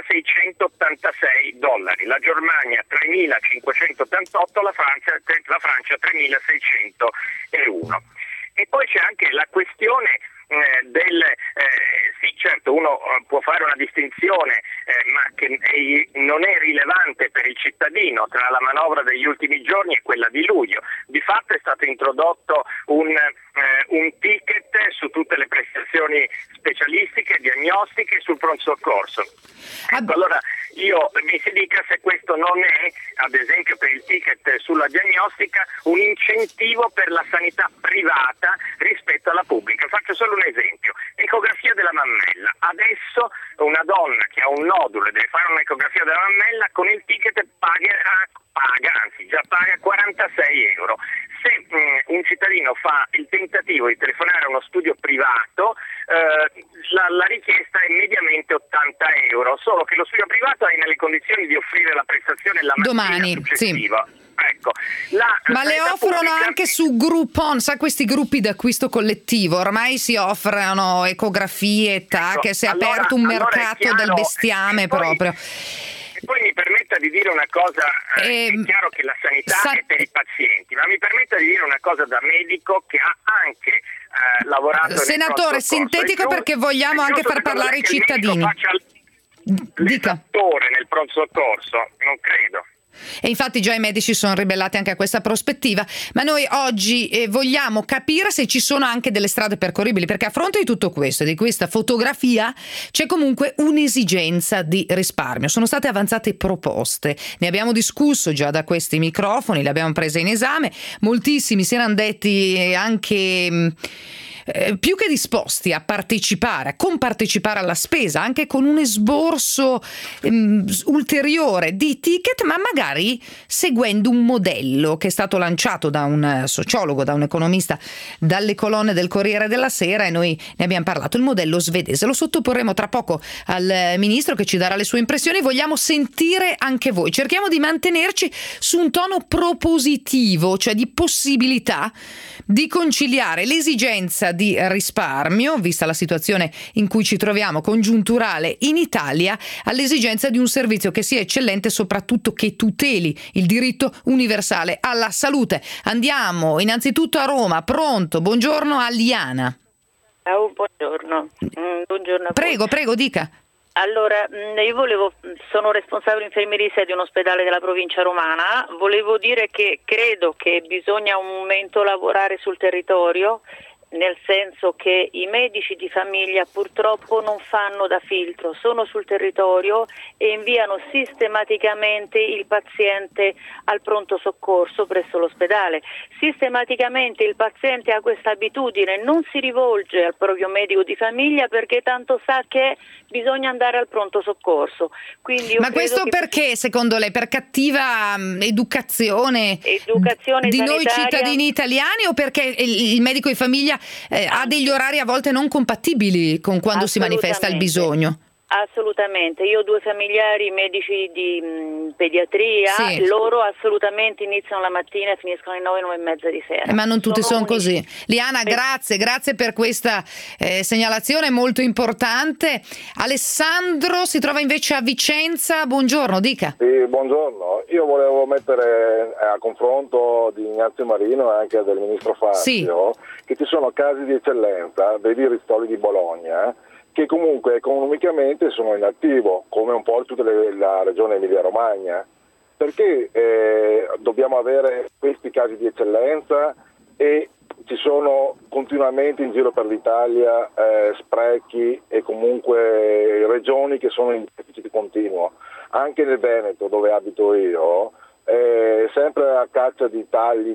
$2.686, la Germania $3.588, la Francia $3.601. E poi c'è anche la questione sì, certo, uno può fare una distinzione, ma che non è rilevante per il cittadino, tra la manovra degli ultimi giorni e quella di luglio. Di fatto è stato introdotto un ticket su tutte le prestazioni specialistiche, diagnostiche sul pronto soccorso. Allora mi si dica se questo non è, ad esempio per il ticket sulla diagnostica, un incentivo per la sanità privata rispetto alla pubblica. Faccio solo un esempio: ecografia della mammella. Adesso una donna che ha un nodulo e deve fare un'ecografia della mammella, con il ticket paga 46 euro. Se un cittadino fa il tentativo di telefonare a uno studio privato, la richiesta è mediamente 80 euro, solo che lo studio privato è nelle condizioni di offrire la prestazione la mattina successiva. Sì. Ecco, ma le offrono pubblica anche su Groupon, sa, questi gruppi d'acquisto collettivo, ormai si offrono ecografie, che si è aperto un mercato del bestiame proprio. Poi mi permetta di dire una cosa, è chiaro che la sanità è per i pazienti, ma mi permetta di dire una cosa da medico che ha anche lavorato Senatore, sintetico, perché vogliamo anche far parlare i cittadini. L'esattore nel pronto soccorso, non credo. E infatti già i medici sono ribellati anche a questa prospettiva, ma noi oggi vogliamo capire se ci sono anche delle strade percorribili, perché a fronte di tutto questo, di questa fotografia, c'è comunque un'esigenza di risparmio. Sono state avanzate proposte, ne abbiamo discusso già da questi microfoni, le abbiamo prese in esame, moltissimi si erano detti anche più che disposti a partecipare, a compartecipare alla spesa, anche con un esborso ulteriore di ticket, ma magari seguendo un modello che è stato lanciato da un sociologo, da un economista, dalle colonne del Corriere della Sera, e noi ne abbiamo parlato, il modello svedese. Lo sottoporremo tra poco al ministro che ci darà le sue impressioni. Vogliamo sentire anche voi, cerchiamo di mantenerci su un tono propositivo, cioè di possibilità di conciliare l'esigenza di risparmio, vista la situazione in cui ci troviamo congiunturale in Italia, all'esigenza di un servizio che sia eccellente e soprattutto che tuteli il diritto universale alla salute. Andiamo innanzitutto a Roma. Pronto? Buongiorno a Liana. Buongiorno. Buongiorno a voi. Prego, dica. Allora, io sono responsabile infermierista di un ospedale della provincia romana. Volevo dire che credo che bisogna un momento lavorare sul territorio, nel senso che i medici di famiglia purtroppo non fanno da filtro, sono sul territorio e inviano sistematicamente il paziente al pronto soccorso presso l'ospedale. Sistematicamente il paziente ha questa abitudine, non si rivolge al proprio medico di famiglia perché tanto sa che bisogna andare al pronto soccorso. Quindi ma questo perché, secondo lei, per cattiva educazione di noi cittadini italiani, o perché il medico di famiglia ha degli orari a volte non compatibili con quando si manifesta il bisogno? Assolutamente, io ho 2 familiari medici di pediatria, sì. Loro assolutamente iniziano la mattina e finiscono alle 9:30 di sera. Ma non tutti sono così. Liana, grazie per questa segnalazione molto importante. Alessandro si trova invece a Vicenza, buongiorno, dica. Sì, buongiorno, io volevo mettere a confronto di Ignazio Marino e anche del ministro Fazio, che ci sono casi di eccellenza, vedi i Rizzoli di Bologna, che comunque economicamente sono in attivo, come un po' tutta la regione Emilia-Romagna. Perché dobbiamo avere questi casi di eccellenza e ci sono continuamente in giro per l'Italia sprechi e comunque regioni che sono in deficit continuo? Anche nel Veneto, dove abito io, sempre a caccia di tagli.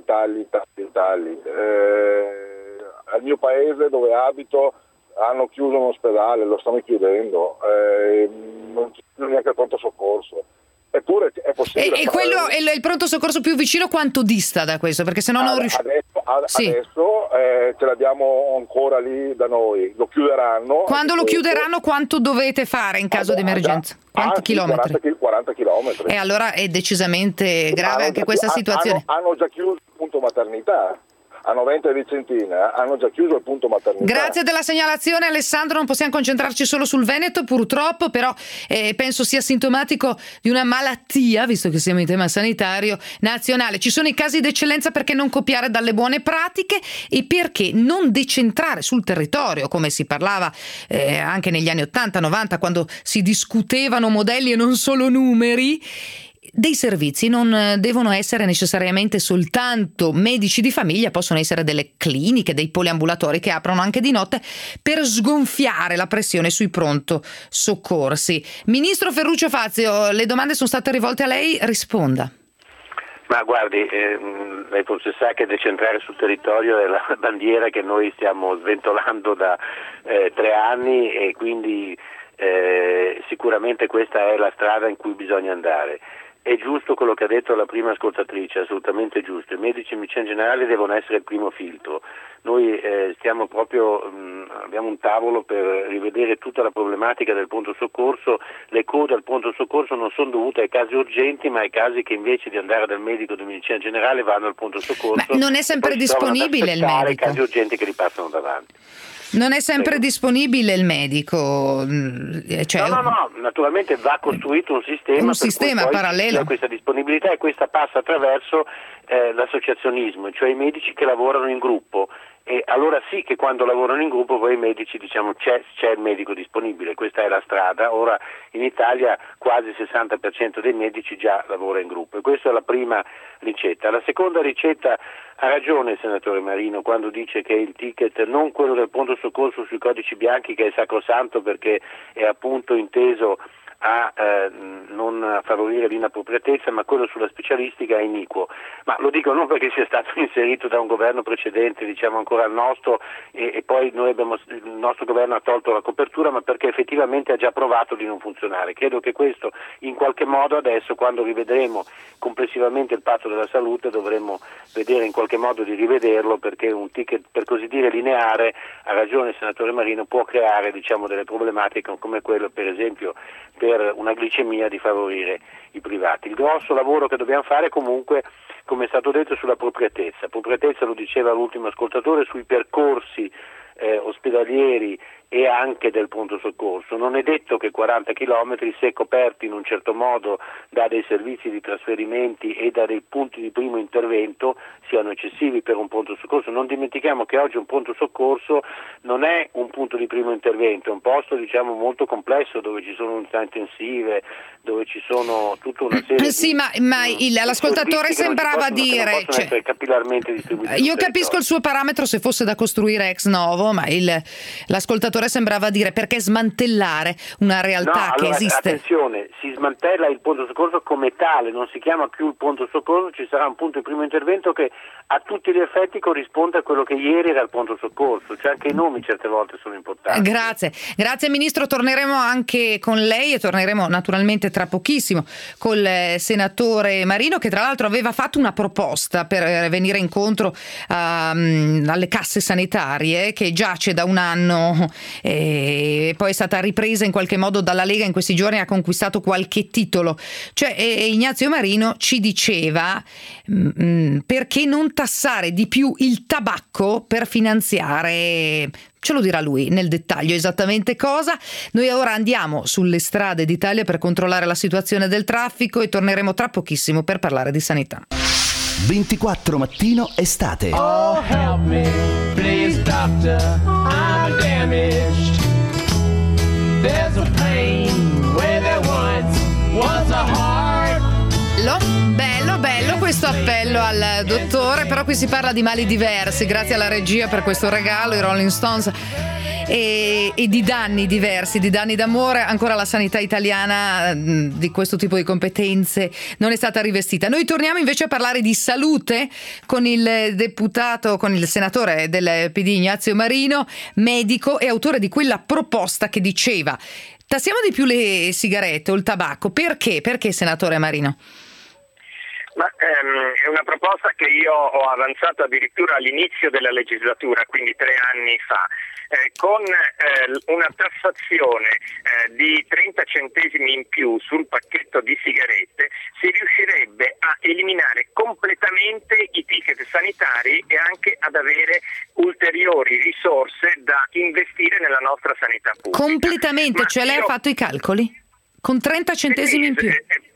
Al mio paese, dove abito, hanno chiuso un ospedale, lo stanno chiudendo, non c'è neanche il pronto soccorso. Eppure è possibile. E quello è il pronto soccorso più vicino, quanto dista da questo? Perché se no non riusciamo. Adesso ce l'abbiamo ancora lì da noi, lo chiuderanno. Quando lo chiuderanno, quanto dovete fare in caso di emergenza? Quanti chilometri? 40 chilometri. E allora è decisamente grave anche questa situazione. Hanno già chiuso il punto maternità. A Noventa e Vicentina hanno già chiuso il punto maternità. Grazie della segnalazione, Alessandro. Non possiamo concentrarci solo sul Veneto, purtroppo, però penso sia sintomatico di una malattia, visto che siamo in tema sanitario nazionale. Ci sono i casi d'eccellenza, perché non copiare dalle buone pratiche e perché non decentrare sul territorio, come si parlava anche negli anni 80-90, quando si discutevano modelli e non solo numeri. dei servizi non devono essere necessariamente soltanto medici di famiglia, possono essere delle cliniche, dei poliambulatori che aprono anche di notte per sgonfiare la pressione sui pronto soccorsi. Ministro Ferruccio Fazio, le domande sono state rivolte a lei, risponda. Ma guardi, lei forse sa che decentrare sul territorio è la bandiera che noi stiamo sventolando da 3 anni e quindi sicuramente questa è la strada in cui bisogna andare. È giusto quello che ha detto la prima ascoltatrice, assolutamente giusto. I medici in medicina generale devono essere il primo filtro. Noi stiamo proprio, abbiamo un tavolo per rivedere tutta la problematica del pronto soccorso. Le code al pronto soccorso non sono dovute ai casi urgenti, ma ai casi che invece di andare dal medico di medicina generale vanno al pronto soccorso. Ma non è sempre disponibile il medico? I casi urgenti che li passano davanti. Non è sempre disponibile il medico? Cioè... No, naturalmente va costruito un sistema parallelo. Questa disponibilità, e questa passa attraverso l'associazionismo, cioè i medici che lavorano in gruppo. E allora sì che quando lavorano in gruppo poi i medici c'è il medico disponibile, questa è la strada. Ora in Italia quasi il 60% dei medici già lavora in gruppo e questa è la prima ricetta. La seconda ricetta, ha ragione il senatore Marino quando dice che il ticket, non quello del pronto soccorso sui codici bianchi che è sacrosanto perché è appunto inteso a non favorire l'inappropriatezza, ma quello sulla specialistica è iniquo. Ma lo dico non perché sia stato inserito da un governo precedente, diciamo ancora al nostro, e poi il nostro governo ha tolto la copertura, ma perché effettivamente ha già provato di non funzionare. Credo che questo in qualche modo adesso, quando rivedremo complessivamente il patto della salute, dovremmo vedere in qualche modo di rivederlo, perché un ticket per così dire lineare, ha ragione il senatore Marino, può creare delle problematiche come quello per esempio per una glicemia di favorire i privati. Il grosso lavoro che dobbiamo fare comunque, come è stato detto, sulla appropriatezza lo diceva l'ultimo ascoltatore, sui percorsi ospedalieri e anche del pronto soccorso. Non è detto che 40 chilometri, se coperti in un certo modo da dei servizi di trasferimenti e da dei punti di primo intervento, siano eccessivi per un pronto soccorso. Non dimentichiamo che oggi un pronto soccorso non è un punto di primo intervento, è un posto molto complesso dove ci sono unità intensive, dove ci sono tutta una serie sì, ma l'ascoltatore sembrava dire essere capillarmente distribuiti. Io capisco il suo parametro se fosse da costruire ex novo, ma l'ascoltatore sembrava dire perché smantellare una realtà che esiste. Attenzione, si smantella il pronto soccorso come tale, non si chiama più il pronto soccorso, ci sarà un punto di primo intervento che a tutti gli effetti corrisponde a quello che ieri era il pronto soccorso, cioè anche i nomi certe volte sono importanti. Grazie Ministro, torneremo anche con lei e torneremo naturalmente tra pochissimo col senatore Marino, che tra l'altro aveva fatto una proposta per venire incontro alle casse sanitarie che giace da un anno e poi è stata ripresa in qualche modo dalla Lega in questi giorni, ha conquistato qualche titolo. Cioè Ignazio Marino ci diceva perché non tassare di più il tabacco per finanziare, ce lo dirà lui nel dettaglio esattamente cosa. Noi ora andiamo sulle strade d'Italia per controllare la situazione del traffico e torneremo tra pochissimo per parlare di sanità. 24 Mattino Estate. Oh, help me, please, doctor, I'm damaged. There's a pain where there once was a heart. Bello questo appello al dottore, però qui si parla di mali diversi. Grazie alla regia per questo regalo, i Rolling Stones, e di danni diversi, di danni d'amore. Ancora la sanità italiana di questo tipo di competenze non è stata rivestita. Noi torniamo invece a parlare di salute con il deputato, con il senatore del PD Ignazio Marino, medico e autore di quella proposta che diceva tassiamo di più le sigarette o il tabacco. Perché, senatore Marino? Ma è una proposta che io ho avanzato addirittura all'inizio della legislatura, quindi 3 anni fa, con una tassazione di 30 centesimi in più sul pacchetto di sigarette si riuscirebbe a eliminare completamente i ticket sanitari e anche ad avere ulteriori risorse da investire nella nostra sanità pubblica. Completamente, cioè lei ha fatto i calcoli? Con 30 centesimi in più?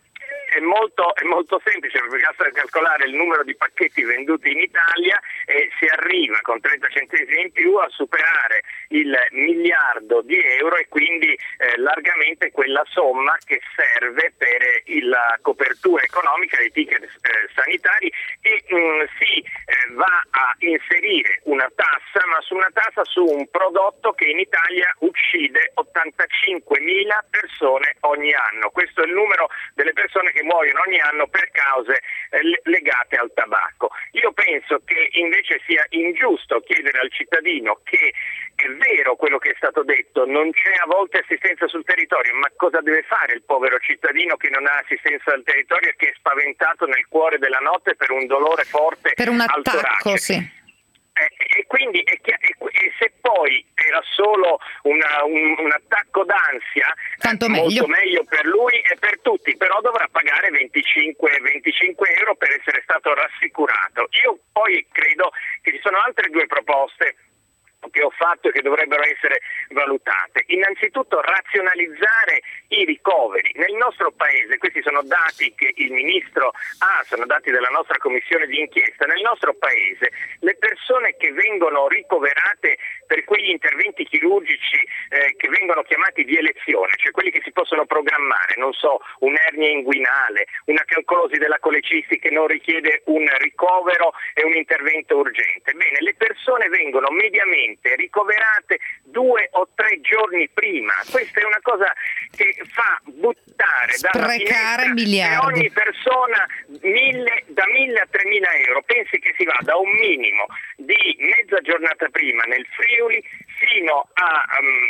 è molto semplice, perché basta calcolare il numero di pacchetti venduti in Italia e si arriva con 30 centesimi in più a superare il miliardo di euro, e quindi largamente quella somma che serve per la copertura economica dei ticket sanitari, e si va a inserire una tassa, ma su una tassa su un prodotto che in Italia uccide 85.000 persone ogni anno. Questo è il numero delle persone che muoiono ogni anno per cause legate al tabacco. Io penso che invece sia ingiusto chiedere al cittadino che è vero quello che è stato detto, non c'è a volte assistenza sul territorio, ma cosa deve fare il povero cittadino che non ha assistenza al territorio e che è spaventato nel cuore della notte per un dolore forte per un al attacco, torace? sì. E quindi e se poi era solo un attacco d'ansia, tanto molto meglio per lui e per tutti, però dovrà pagare 25 euro per essere stato rassicurato. Io poi credo che ci sono altre due proposte che ho fatto e che dovrebbero essere valutate. Innanzitutto razionalizzare i ricoveri. Nel nostro paese, questi sono dati che il Ministro ha, sono dati della nostra commissione di inchiesta, nel nostro paese le persone che vengono ricoverate per quegli interventi chirurgici che vengono chiamati di elezione, cioè quelli che si possono programmare, non so, un'ernia inguinale, una calcolosi della colecisti che non richiede un ricovero e un intervento urgente. Bene, le persone vengono mediamente ricoverate 2 o 3 giorni prima. Questa è una cosa che fa buttare dalla finestra miliardi. Per ogni persona da 1.000 a 3.000 euro. Pensi che si va da un minimo di mezza giornata prima nel Friuli fino a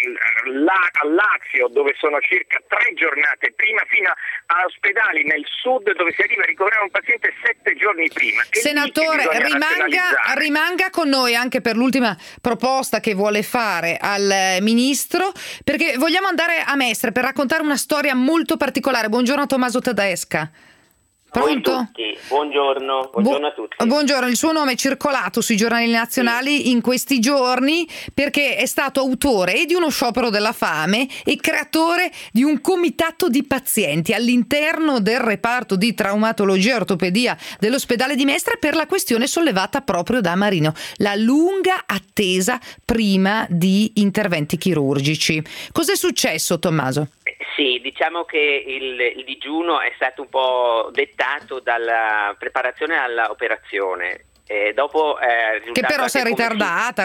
Lazio, dove sono circa 3 giornate prima, fino a ospedali nel sud dove si arriva a ricoverare un paziente 7 giorni prima. Senatore, rimanga con noi anche per l'ultima proposta che vuole fare al Ministro, perché vogliamo andare a Mestre per raccontare una storia molto particolare. Buongiorno a Tommaso Tedesca. Pronto? Buongiorno a tutti. Buongiorno, il suo nome è circolato sui giornali nazionali in questi giorni perché è stato autore e di uno sciopero della fame e creatore di un comitato di pazienti all'interno del reparto di traumatologia e ortopedia dell'ospedale di Mestre per la questione sollevata proprio da Marino, la lunga attesa prima di interventi chirurgici. Cos'è successo, Tommaso? Sì, diciamo che il digiuno è stato un po' dettato dalla preparazione all'operazione. Dopo che però si è ritardata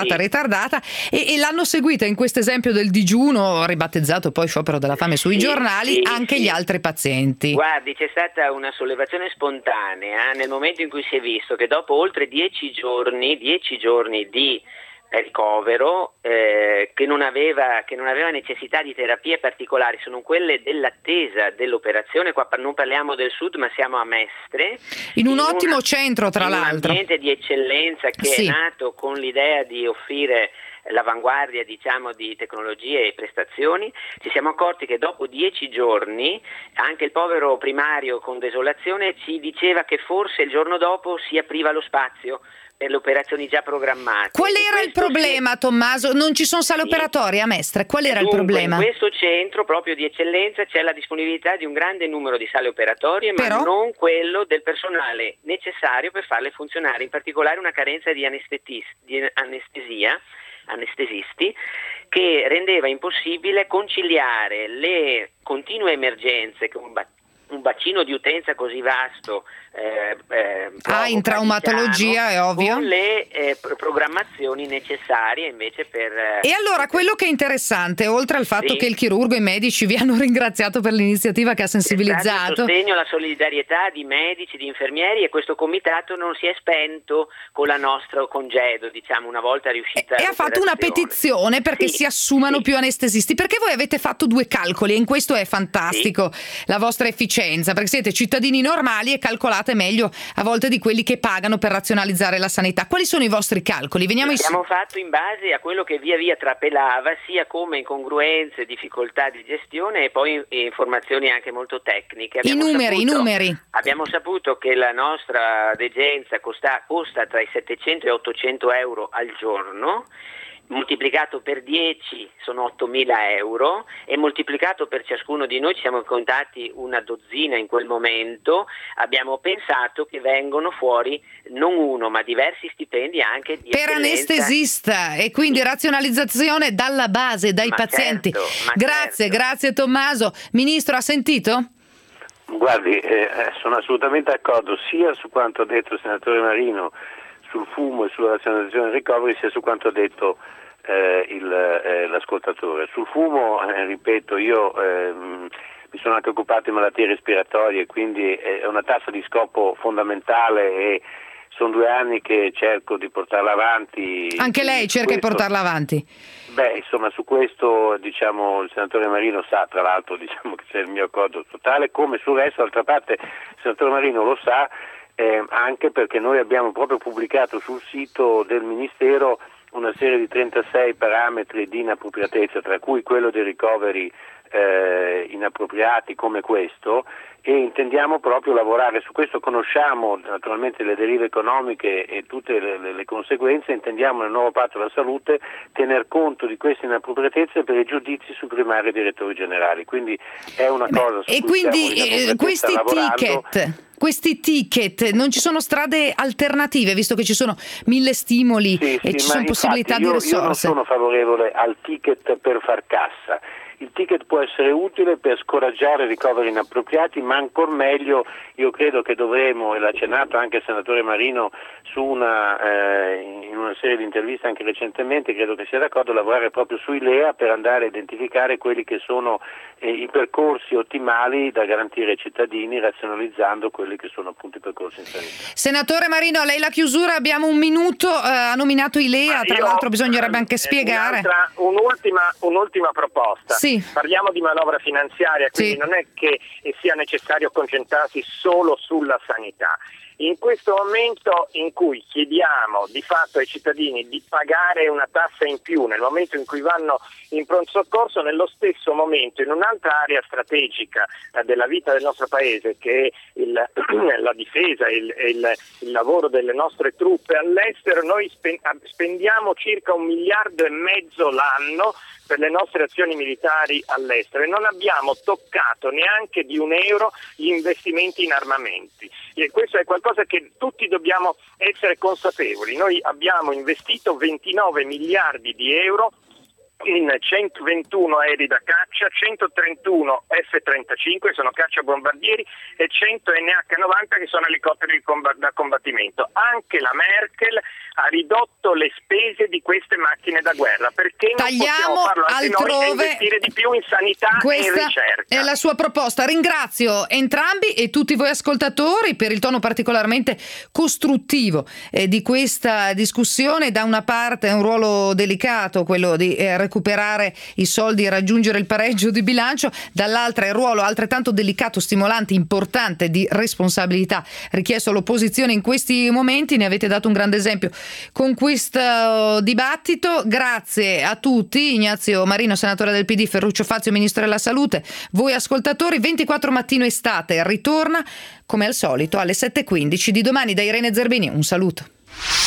e l'hanno seguita in questo esempio del digiuno, ribattezzato poi sciopero della fame sui giornali, anche gli altri pazienti. Guardi, c'è stata una sollevazione spontanea nel momento in cui si è visto che dopo oltre 10 giorni di ricovero che non aveva necessità di terapie particolari, sono quelle dell'attesa dell'operazione. Qua non parliamo del sud, ma siamo a Mestre, in un ottimo centro, tra l'altro, un ambiente di eccellenza che è nato con l'idea di offrire l'avanguardia, diciamo, di tecnologie e prestazioni. Ci siamo accorti che dopo 10 giorni anche il povero primario con desolazione ci diceva che forse il giorno dopo si apriva lo spazio per le operazioni già programmate. Qual era il problema, Tommaso? Non ci sono sale operatorie a Mestre? Qual era il problema? In questo centro proprio di eccellenza c'è la disponibilità di un grande numero di sale operatorie, ma non quello del personale necessario per farle funzionare, in particolare una carenza di anestesisti, che rendeva impossibile conciliare le continue emergenze che un bacino di utenza così vasto in traumatologia, è ovvio, con le programmazioni necessarie invece per e allora quello che è interessante, oltre al fatto che il chirurgo e i medici vi hanno ringraziato per l'iniziativa che ha sensibilizzato, il sostegno, la solidarietà di medici, di infermieri, e questo comitato non si è spento con la nostra congedo, diciamo, una volta riuscita e ha fatto una petizione perché si assumano più anestesisti, perché voi avete fatto 2 calcoli e in questo è fantastico la vostra efficienza, perché siete cittadini normali e calcolate meglio a volte di quelli che pagano per razionalizzare la sanità. Quali sono i vostri calcoli? Abbiamo fatto in base a quello che via via trapelava, sia come incongruenze, difficoltà di gestione e poi informazioni anche molto tecniche. I numeri. Abbiamo saputo che la nostra degenza costa tra i 700 e 800 euro al giorno, moltiplicato per 10 sono 8.000 euro e moltiplicato per ciascuno di noi, ci siamo contati una dozzina in quel momento, abbiamo pensato che vengono fuori non uno ma diversi stipendi anche di per anestesista, e quindi razionalizzazione dalla base, dai pazienti. Grazie Tommaso. Ministro, ha sentito? Guardi, sono assolutamente d'accordo sia su quanto ha detto il senatore Marino sul fumo e sulla razionalizzazione del ricoveri, sia su quanto ha detto l'ascoltatore. Sul fumo, ripeto, io mi sono anche occupato di malattie respiratorie, quindi è una tassa di scopo fondamentale e sono 2 anni che cerco di portarla avanti. Anche lei cerca di portarla avanti? Beh, insomma, su questo il senatore Marino sa, tra l'altro che c'è il mio accordo totale, come sul resto. D'altra parte il senatore Marino lo sa, anche perché noi abbiamo proprio pubblicato sul sito del Ministero una serie di 36 parametri di inappropriatezza, tra cui quello dei ricoveri inappropriati come questo, e intendiamo proprio lavorare su questo. Conosciamo naturalmente le derive economiche e tutte le conseguenze, intendiamo nel nuovo patto della salute tener conto di queste inappropriatezze per i giudizi su primari e direttori generali, quindi è una cosa su cui stiamo questi ticket, non ci sono strade alternative, visto che ci sono 1000 stimoli e ci sono possibilità di risorse? Io non sono favorevole al ticket per far cassa. Il ticket può essere utile per scoraggiare ricoveri inappropriati, ma ancor meglio io credo che dovremo, e l'ha accennato anche il senatore Marino in una serie di interviste anche recentemente, credo che sia d'accordo, lavorare proprio sui LEA per andare a identificare quelli che sono i percorsi ottimali da garantire ai cittadini, razionalizzando quelli che sono appunto i percorsi in sanità. Senatore Marino, a lei la chiusura, abbiamo un minuto, ha nominato i LEA, tra l'altro bisognerebbe anche spiegare. Un'ultima proposta. Sì. Parliamo di manovra finanziaria, quindi non è che sia necessario concentrarsi solo sulla sanità. In questo momento in cui chiediamo di fatto ai cittadini di pagare una tassa in più nel momento in cui vanno in pronto soccorso, nello stesso momento in un'altra area strategica della vita del nostro paese, che è la difesa e il lavoro delle nostre truppe all'estero, noi spendiamo circa 1,5 miliardi l'anno per le nostre azioni militari all'estero e non abbiamo toccato neanche di €1 gli investimenti in armamenti. E questo è qualcosa che tutti dobbiamo essere consapevoli. Noi abbiamo investito 29 miliardi di euro in 121 aerei da caccia, 131 F-35 sono cacciabombardieri e 100 NH-90 che sono elicotteri da combattimento. Anche la Merkel ha ridotto le spese di queste macchine da guerra. Perché non possiamo farlo anche noi e investire di più in sanità e in ricerca? Questa è la sua proposta. Ringrazio entrambi e tutti voi ascoltatori per il tono particolarmente costruttivo di questa discussione. Da una parte è un ruolo delicato quello di recuperare i soldi e raggiungere il pareggio di bilancio, dall'altra il ruolo altrettanto delicato, stimolante, importante di responsabilità richiesto all'opposizione in questi momenti. Ne avete dato un grande esempio con questo dibattito. Grazie a tutti. Ignazio Marino, senatore del PD, Ferruccio Fazio, ministro della salute, voi ascoltatori. 24 Mattino Estate ritorna come al solito alle 7:15 di domani. Da Irene Zerbini un saluto.